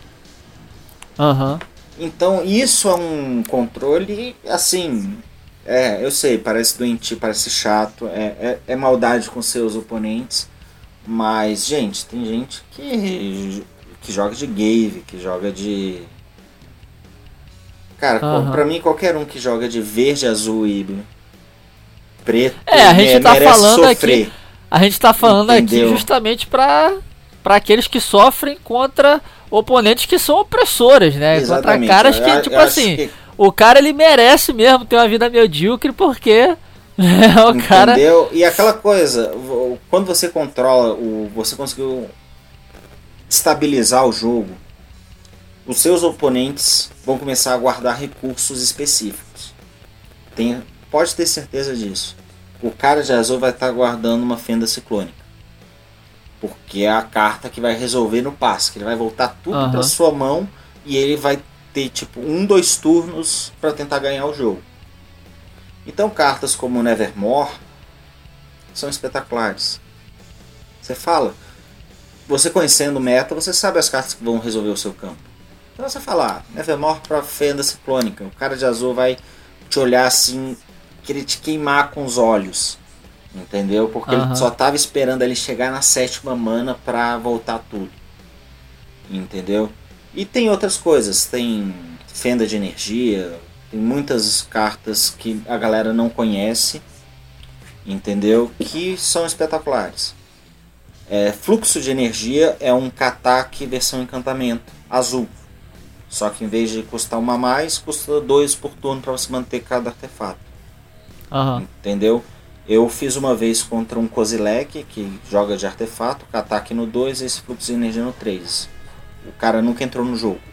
Então isso é um controle, assim, eu sei, parece doentio, parece chato, é maldade com seus oponentes, mas, gente, tem gente que joga de Gave, que joga de... Cara, pra mim, qualquer um que joga de verde, azul e preto a gente tá merece falando sofrer. Aqui, a gente tá falando Entendeu? Aqui justamente pra aqueles que sofrem contra oponentes que são opressores, né? Exatamente. Contra caras que, tipo assim, o cara ele merece mesmo ter uma vida medíocre porque o cara... Entendeu? E aquela coisa, quando você controla, você conseguiu estabilizar o jogo, os seus oponentes vão começar a guardar recursos específicos. Pode ter certeza disso. O cara de azul vai estar guardando uma fenda ciclônica. Porque é a carta que vai resolver no passe. Que ele vai voltar tudo para sua mão e ele vai ter tipo 2 turnos para tentar ganhar o jogo. Então cartas como Nevermore são espetaculares. Você fala, você conhecendo o meta, você sabe as cartas que vão resolver o seu campo. Então você fala, Nevermore para fenda ciclônica. O cara de azul vai te olhar assim, querer te queimar com os olhos. Entendeu? Porque ele só tava esperando ele chegar na 7ª mana pra voltar tudo. Entendeu? E tem outras coisas. Tem fenda de energia. Tem muitas cartas que a galera não conhece. Entendeu? Que são espetaculares. Fluxo de energia é um Katak versão encantamento azul. Só que em vez de custar 1 a mais, custa 2 por turno pra você manter cada artefato. Entendeu? Eu fiz uma vez contra um Kozilek, que joga de artefato, com ataque no 2 e esse fluxo de energia no 3. O cara nunca entrou no jogo.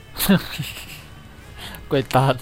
Coitado.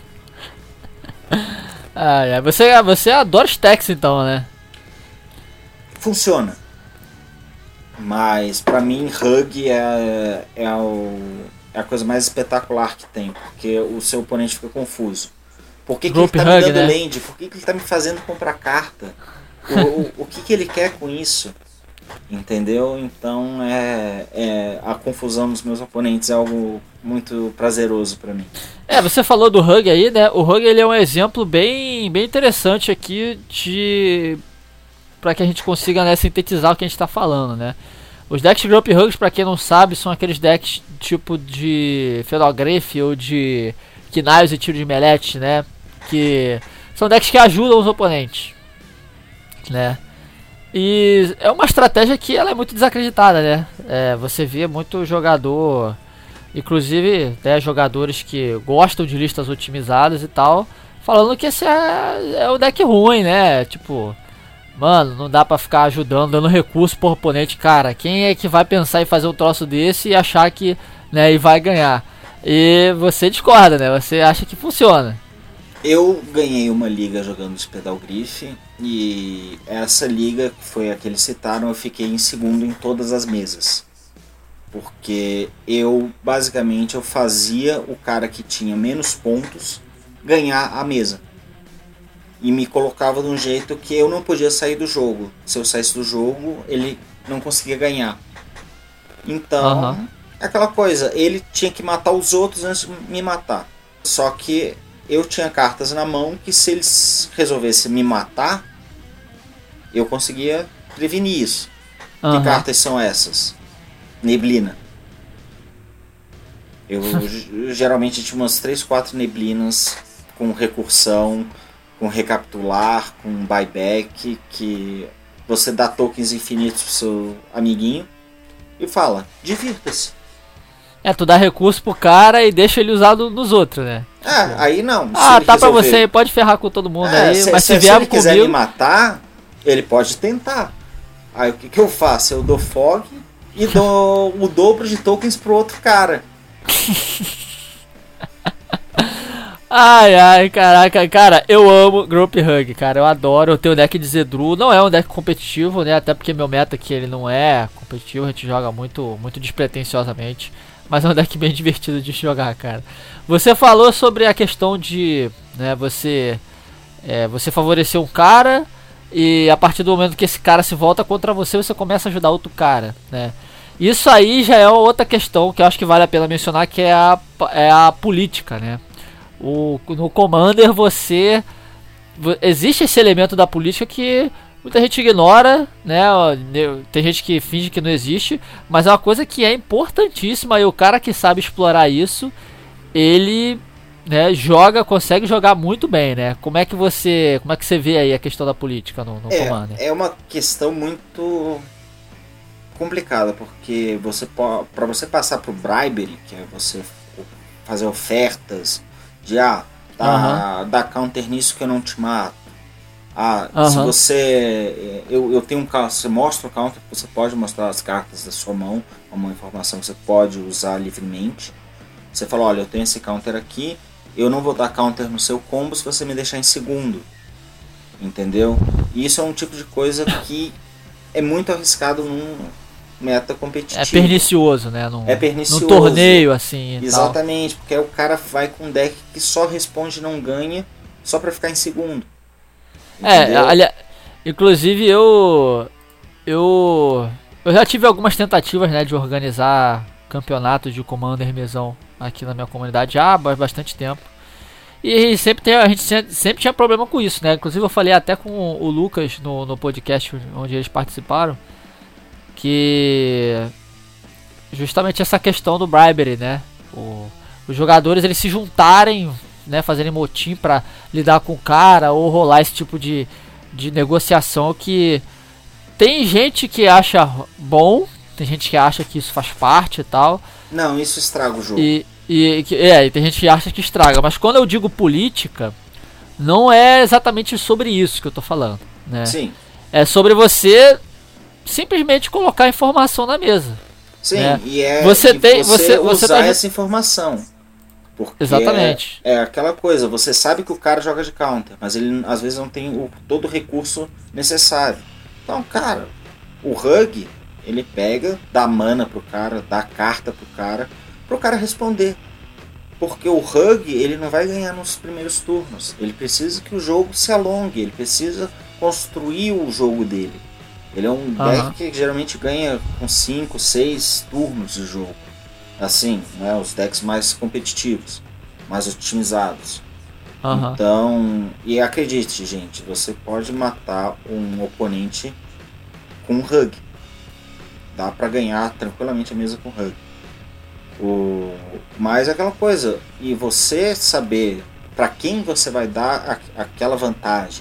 Você adora stacks então, né? Funciona. Mas pra mim, Hug é a coisa mais espetacular que tem, porque o seu oponente fica confuso. Por que ele tá me dando land? Por que ele tá me fazendo comprar carta? O que ele quer com isso? Entendeu? Então a confusão dos meus oponentes é algo muito prazeroso pra mim. Você falou do Hug aí, né? O Hug ele é um exemplo bem interessante aqui pra que a gente consiga, né, sintetizar o que a gente tá falando, né? Os decks Grump Hugs, pra quem não sabe, são aqueles decks tipo de Feudal Grave ou de Knives e Tiro de Melete, né? Que são decks que ajudam os oponentes, né? E é uma estratégia que ela é muito desacreditada, né? Você vê muito jogador, inclusive jogadores que gostam de listas otimizadas e tal, falando que esse é o deck ruim, né? Tipo, mano, não dá pra ficar ajudando, dando recurso pro oponente. Cara, quem é que vai pensar em fazer um troço desse e achar que, né, e vai ganhar? E você discorda, né? Você acha que funciona. Eu ganhei uma liga jogando de Pedal Grife e essa liga, que foi a que eles citaram, eu fiquei em segundo em todas as mesas. Porque basicamente eu fazia o cara que tinha menos pontos ganhar a mesa. E me colocava de um jeito que eu não podia sair do jogo. Se eu saísse do jogo, ele não conseguia ganhar. Então, é aquela coisa, ele tinha que matar os outros antes de me matar. Só que eu tinha cartas na mão que se eles resolvessem me matar, eu conseguia prevenir isso. Que cartas são essas? Neblina. Eu geralmente tinha umas 3, 4 neblinas com recursão, com recapitular, com buyback, que você dá tokens infinitos pro seu amiguinho e fala, divirta-se. Tu dá recurso pro cara e deixa ele usado nos outros, né? Aí não. Tá resolver... pra você, pode ferrar com todo mundo aí, mas se vier ele quiser me matar, ele pode tentar. Aí o que eu faço? Eu dou fog e dou o dobro de tokens pro outro cara. Caraca, cara, eu amo Group Hug, cara, eu adoro. Eu tenho o deck de Zedru, não é um deck competitivo, né? Até porque meu meta aqui ele não é competitivo, a gente joga muito despretensiosamente. Mas é um deck bem divertido de jogar, cara. Você falou sobre a questão de, né, você favorecer um cara e a partir do momento que esse cara se volta contra você, você começa a ajudar outro cara, né? Isso aí já é outra questão que eu acho que vale a pena mencionar, que é a política, né? No Commander existe esse elemento da política que muita gente ignora, né? Tem gente que finge que não existe, mas é uma coisa que é importantíssima e o cara que sabe explorar isso, ele, né, consegue jogar muito bem, né? Como é que você vê aí a questão da política no Commander? É uma questão muito complicada, porque para você passar pro bribery, que é você fazer ofertas de dá counter nisso que eu não te mato. Se você... Eu tenho um counter, você mostra o counter, você pode mostrar as cartas da sua mão, uma informação que você pode usar livremente. Você fala, olha, eu tenho esse counter aqui, eu não vou dar counter no seu combo se você me deixar em segundo. Entendeu? E isso é um tipo de coisa que é muito arriscado num meta competitivo. É pernicioso, né? É pernicioso. No torneio, assim. Exatamente, porque aí o cara vai com um deck que só responde e não ganha, só pra ficar em segundo. Inclusive eu já tive algumas tentativas, né, de organizar campeonatos de Commander mesão aqui na minha comunidade já há bastante tempo. E a gente sempre tinha problema com isso, né? Inclusive eu falei até com o Lucas no podcast onde eles participaram, que justamente essa questão do bribery, né? Os jogadores eles se juntarem, né, fazerem motim pra lidar com o cara ou rolar esse tipo de negociação que tem gente que acha bom, tem gente que acha que isso faz parte e tal. Não, isso estraga o jogo. E tem gente que acha que estraga, mas quando eu digo política, não é exatamente sobre isso que eu tô falando, né? Sim. É sobre você simplesmente colocar informação na mesa. Sim, né? Você usar essa informação. Porque exatamente. É aquela coisa, você sabe que o cara joga de counter, mas ele às vezes não tem todo o recurso necessário. Então, cara, o Hug, ele pega, dá mana pro cara, dá carta pro cara responder. Porque o Hug, ele não vai ganhar nos primeiros turnos. Ele precisa que o jogo se alongue, ele precisa construir o jogo dele. Ele é um deck que geralmente ganha com 5, 6 turnos de jogo. Assim, né, os decks mais competitivos, mais otimizados. Então, e acredite, gente, você pode matar um oponente com um Hug. Dá pra ganhar tranquilamente a mesa com Hug. Mas é aquela coisa, e você saber pra quem você vai dar aquela vantagem.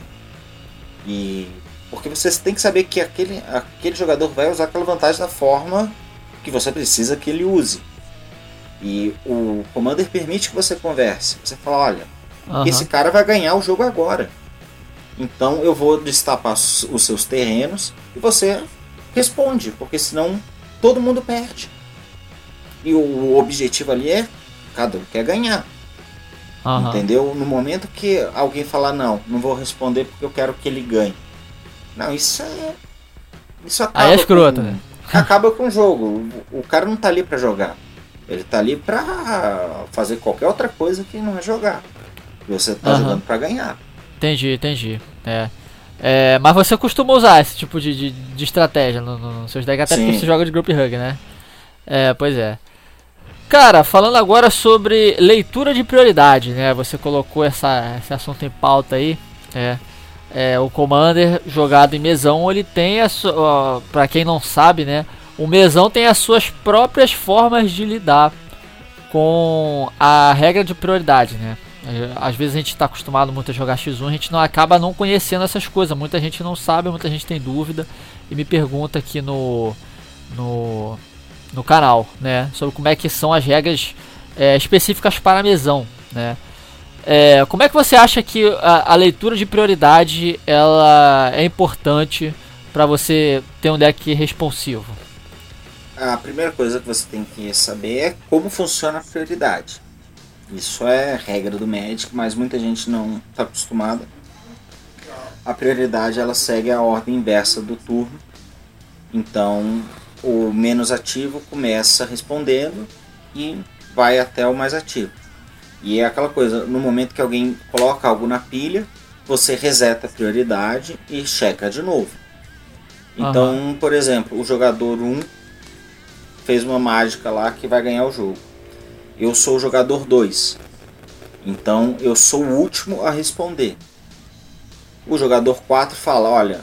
Porque você tem que saber que aquele jogador vai usar aquela vantagem da forma que você precisa que ele use. E o Commander permite que você converse. Você fala, olha, esse cara vai ganhar o jogo agora. Então eu vou destapar os seus terrenos e você responde, porque senão todo mundo perde. E o objetivo ali é, cada um quer ganhar. Entendeu? No momento que alguém falar, não vou responder porque eu quero que ele ganhe. Não, isso acaba. Aí é escroto, né? Acaba com o jogo. O cara não tá ali pra jogar. Ele tá ali pra fazer qualquer outra coisa que não é jogar. E você tá jogando pra ganhar. Entendi. Mas você costuma usar esse tipo de estratégia nos seus decks, até Sim. porque você joga de Group Hug, né? Pois é. Cara, falando agora sobre leitura de prioridade, né? Você colocou esse assunto em pauta aí. O Commander jogado em mesão, ele tem pra quem não sabe, né? O mesão tem as suas próprias formas de lidar com a regra de prioridade, né? Às vezes a gente está acostumado muito a jogar X1, a gente acaba não conhecendo essas coisas. Muita gente não sabe, muita gente tem dúvida e me pergunta aqui no canal, né? Sobre como é que são as regras específicas para mesão, né? Como é que você acha que a leitura de prioridade ela é importante para você ter um deck responsivo? A primeira coisa que você tem que saber é como funciona a prioridade. Isso é regra do Magic, mas muita gente não está acostumada. A prioridade ela segue a ordem inversa do turno. Então o menos ativo começa respondendo e vai até o mais ativo. E é aquela coisa, no momento que alguém coloca algo na pilha, você reseta a prioridade e checa de novo. Então, por exemplo, o jogador 1 fez uma mágica lá que vai ganhar o jogo. Eu sou o jogador 2. Então eu sou o último a responder. O jogador 4 fala, olha,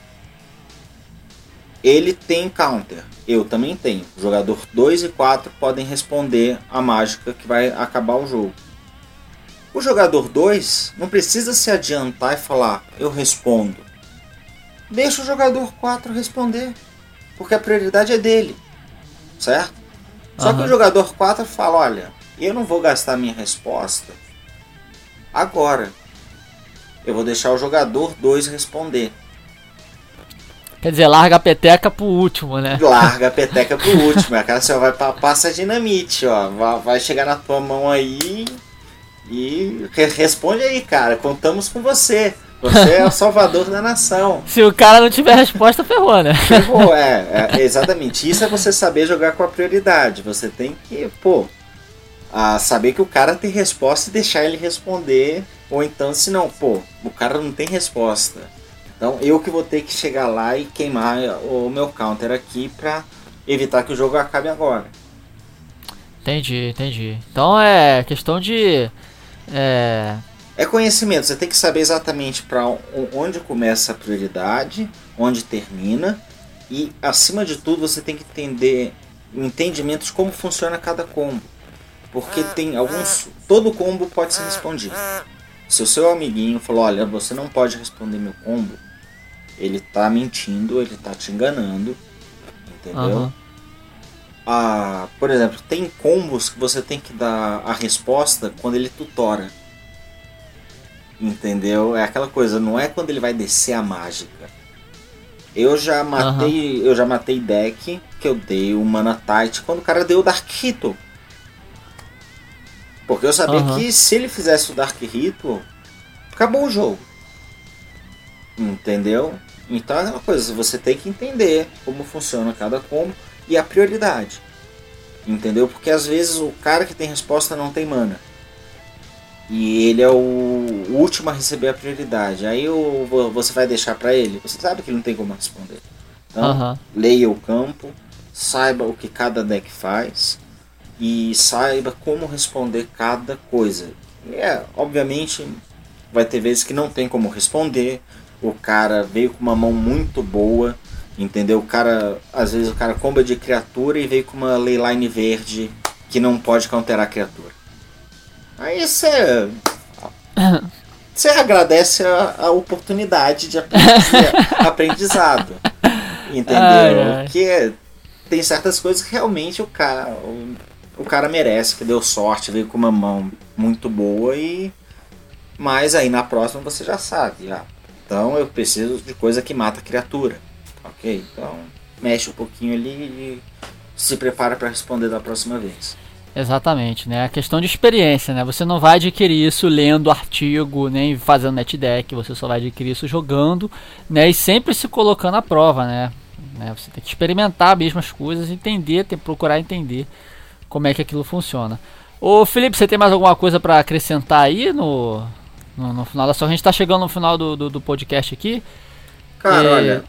ele tem counter, eu também tenho. O jogador 2 e 4 podem responder a mágica que vai acabar o jogo. O jogador 2 não precisa se adiantar e falar, eu respondo. Deixa o jogador 4 responder, porque a prioridade é dele, certo? Só que o jogador 4 fala, olha, eu não vou gastar minha resposta Agora, eu vou deixar o jogador 2 responder. Quer dizer, larga a peteca pro último, né? Larga a peteca pro último. A cara só vai passa dinamite, ó. Vai chegar na tua mão aí e responde aí, cara. Contamos com você. Você é o salvador da nação. Se o cara não tiver resposta, ferrou, né? Ferrou, exatamente. Isso é você saber jogar com a prioridade. Você tem que, saber que o cara tem resposta e deixar ele responder. Ou então, se não, o cara não tem resposta. Então, eu que vou ter que chegar lá e queimar o meu counter aqui pra evitar que o jogo acabe agora. Entendi. Então é questão de... É conhecimento, você tem que saber exatamente para onde começa a prioridade, onde termina, e acima de tudo você tem que entender entendimentos de como funciona cada combo. Porque tem alguns. Todo combo pode ser respondido. Se o seu amiguinho falou, olha, você não pode responder meu combo, ele tá mentindo, ele tá te enganando, entendeu? Uhum. Por exemplo, tem combos que você tem que dar a resposta quando ele tutora. Entendeu? É aquela coisa, não é quando ele vai descer a mágica. Eu já matei deck que eu dei o Mana Tight quando o cara deu o Dark Ritual. Porque eu sabia que se ele fizesse o Dark Ritual, acabou o jogo. Entendeu? Então é aquela coisa, você tem que entender como funciona cada combo e a prioridade. Entendeu? Porque às vezes o cara que tem resposta não tem mana. E ele é o último a receber a prioridade. Aí você vai deixar pra ele. Você sabe que ele não tem como responder. Então, leia o campo, saiba o que cada deck faz e saiba como responder cada coisa. Obviamente, vai ter vezes que não tem como responder. O cara veio com uma mão muito boa, entendeu? Às vezes o cara comba de criatura e veio com uma leyline verde que não pode counterar a criatura. Aí você agradece a oportunidade de aprendizado, entendeu? Porque tem certas coisas que realmente o cara merece, que deu sorte, veio com uma mão muito boa, mas aí na próxima você já sabe. Então eu preciso de coisa que mata a criatura, ok? Então mexe um pouquinho ali e se prepara para responder da próxima vez. Exatamente, né? A questão de experiência, né? Você não vai adquirir isso lendo artigo, nem fazendo net deck, você só vai adquirir isso jogando, né? E sempre se colocando à prova, né? Você tem que experimentar mesmo as coisas, procurar entender como é que aquilo funciona. Ô Felipe, você tem mais alguma coisa para acrescentar aí no final da sua? A gente tá chegando no final do podcast aqui. Cara, olha,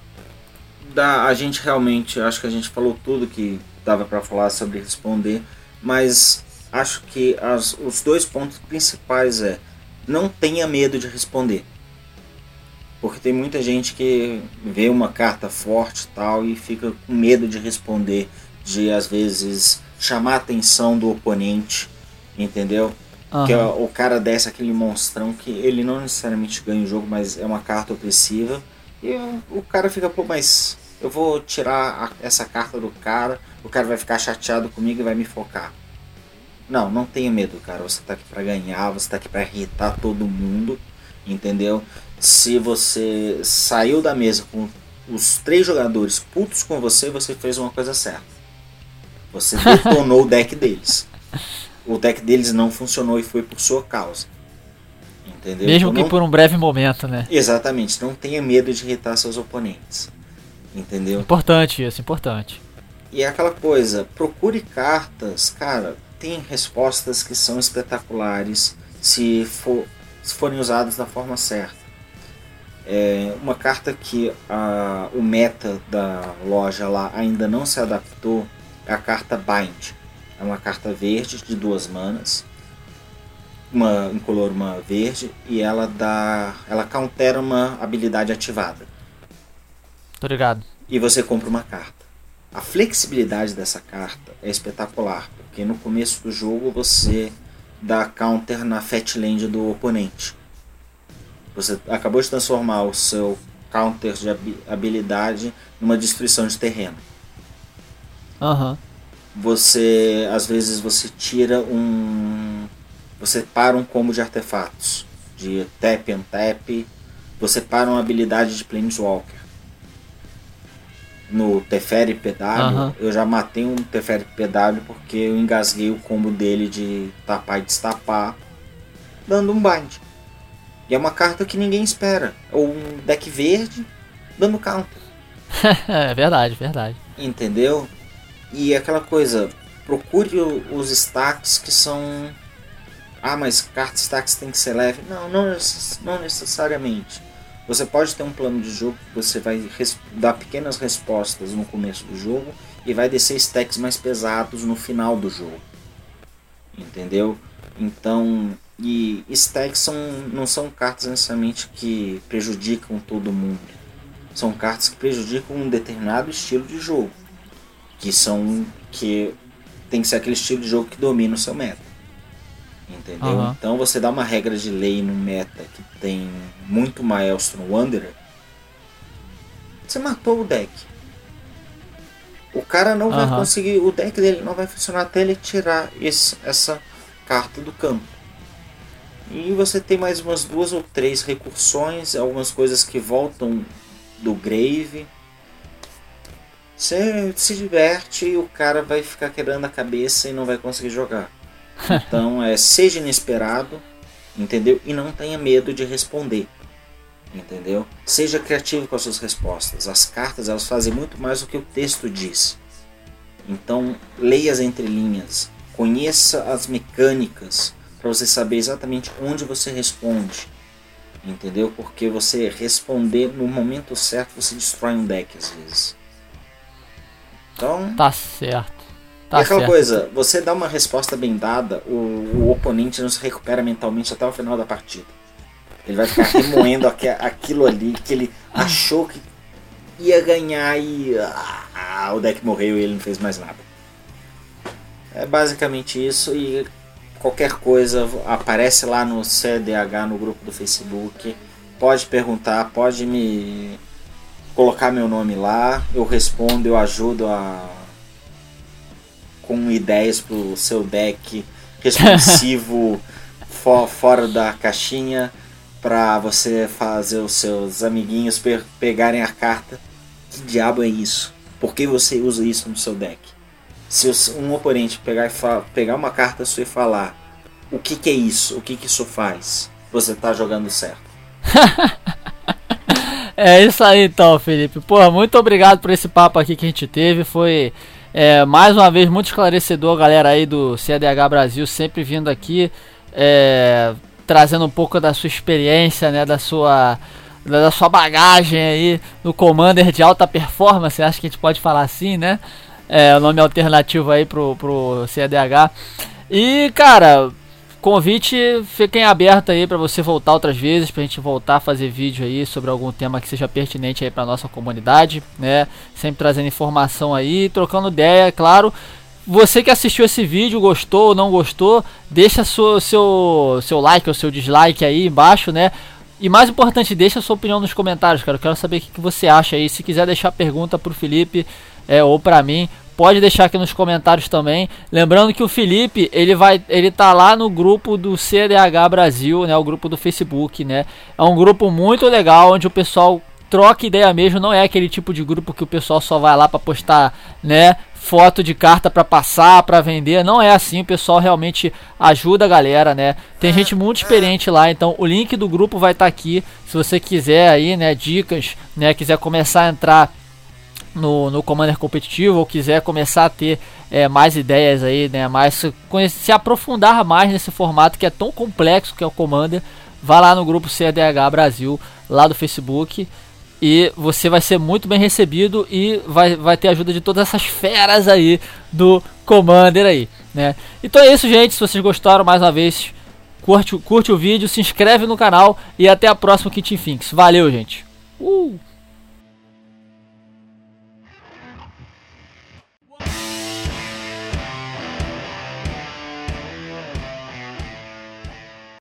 a gente realmente, acho que a gente falou tudo que dava para falar sobre responder. Mas acho que os 2 pontos principais não tenha medo de responder. Porque tem muita gente que vê uma carta forte e tal e fica com medo de responder, de às vezes chamar a atenção do oponente, entendeu? Que o cara desce aquele monstrão que ele não necessariamente ganha o jogo, mas é uma carta opressiva. E o cara fica, mas eu vou tirar essa carta do cara, o cara vai ficar chateado comigo e vai me focar. Não tenha medo, cara. Você tá aqui pra ganhar, você tá aqui pra irritar todo mundo, entendeu? Se você saiu da mesa com os 3 jogadores putos com você, você fez uma coisa certa. Você detonou o deck deles. O deck deles não funcionou e foi por sua causa. Entendeu? Mesmo então, que por um breve momento, né? Exatamente. Não tenha medo de irritar seus oponentes. Entendeu? Importante isso, importante. E é aquela coisa, procure cartas, cara, tem respostas que são espetaculares se forem usadas da forma certa. Uma carta que o meta da loja lá ainda não se adaptou é a carta Bind. É uma carta verde de 2 manas, uma incolor, uma verde, e ela countera uma habilidade ativada. Tô ligado. E você compra uma carta. A flexibilidade dessa carta é espetacular, porque no começo do jogo você dá counter na fat land do oponente. Você acabou de transformar o seu counter de habilidade numa destruição de terreno. Às vezes você tira você para um combo de artefatos. de tap and tap, você para uma habilidade de Planeswalker. No Teferi PW, eu já matei um Teferi PW porque eu engasguei o combo dele de tapar e destapar, dando um bind. E é uma carta que ninguém espera. Ou um deck verde, dando counter. É verdade, verdade. Entendeu? E aquela coisa, procure os stacks que são... Ah, mas cartas stacks tem que ser leve. Não necessariamente. Você pode ter um plano de jogo que você vai dar pequenas respostas no começo do jogo e vai descer stacks mais pesados no final do jogo. Entendeu? Então, e stacks não são cartas necessariamente que prejudicam todo mundo. São cartas que prejudicam um determinado estilo de jogo. Que tem que ser aquele estilo de jogo que domina o seu meta. Entendeu? Então você dá uma regra de lei no meta que tem muito Maelstrom Wanderer, você matou o deck. O cara não vai conseguir, o deck dele não vai funcionar até ele tirar essa carta do campo. E você tem mais umas 2 ou 3 recursões, algumas coisas que voltam do grave. Você se diverte e o cara vai ficar quebrando a cabeça e não vai conseguir jogar. Então seja inesperado, entendeu? E não tenha medo de responder, entendeu? Seja criativo com as suas respostas. As cartas, elas fazem muito mais do que o texto diz. Então leia as entrelinhas, conheça as mecânicas para você saber exatamente onde você responde, entendeu? Porque você responder no momento certo, você destrói um deck às vezes. Então tá certo. E aquela coisa, você dá uma resposta bem dada, o oponente não se recupera mentalmente até o final da partida. Ele vai ficar remoendo aquilo ali que ele achou que ia ganhar e o deck morreu e ele não fez mais nada. É basicamente isso, e qualquer coisa aparece lá no CDH, no grupo do Facebook. Pode perguntar, pode me colocar meu nome lá, eu respondo, eu ajudo com ideias pro seu deck responsivo fora da caixinha, para você fazer os seus amiguinhos pegarem a carta. Que diabo é isso? Por que você usa isso no seu deck? Se um oponente pegar uma carta sua e falar o que é isso, o que isso faz, você tá jogando certo. É isso aí então, Felipe. Pô, muito obrigado por esse papo aqui que a gente teve. Foi mais uma vez muito esclarecedor, galera aí do CDH Brasil, sempre vindo aqui trazendo um pouco da sua experiência, né, da sua bagagem aí no Commander de alta performance, acho que a gente pode falar assim, né? O nome alternativo aí pro CDH. E, cara, convite, fiquem abertos aí pra você voltar outras vezes, pra gente voltar a fazer vídeo aí sobre algum tema que seja pertinente aí pra nossa comunidade, né? Sempre trazendo informação aí, trocando ideia, claro. Você que assistiu esse vídeo, gostou ou não gostou, deixa seu like ou seu dislike aí embaixo, né? E mais importante, deixa a sua opinião nos comentários, cara. Eu quero saber o que você acha aí. Se quiser deixar pergunta pro Felipe ou pra mim, pode deixar aqui nos comentários também. Lembrando que o Felipe, ele tá lá no grupo do CDH Brasil, né? O grupo do Facebook, né? É um grupo muito legal, onde o pessoal troca ideia mesmo. Não é aquele tipo de grupo que o pessoal só vai lá pra postar, né, foto de carta pra passar, pra vender. Não é assim, o pessoal realmente ajuda a galera, né? Tem gente muito experiente lá, então o link do grupo vai estar aqui. Se você quiser aí, né, dicas, né, quiser começar a entrar no Commander competitivo, ou quiser começar a ter mais ideias aí, né, se aprofundar mais nesse formato que é tão complexo que é o Commander, vá lá no grupo CDH Brasil, lá do Facebook, e você vai ser muito bem recebido e vai ter ajuda de todas essas feras aí do Commander aí, né? Então é isso, gente. Se vocês gostaram, mais uma vez, curte o vídeo, se inscreve no canal e até a próxima Kitchen Finks. Valeu, gente!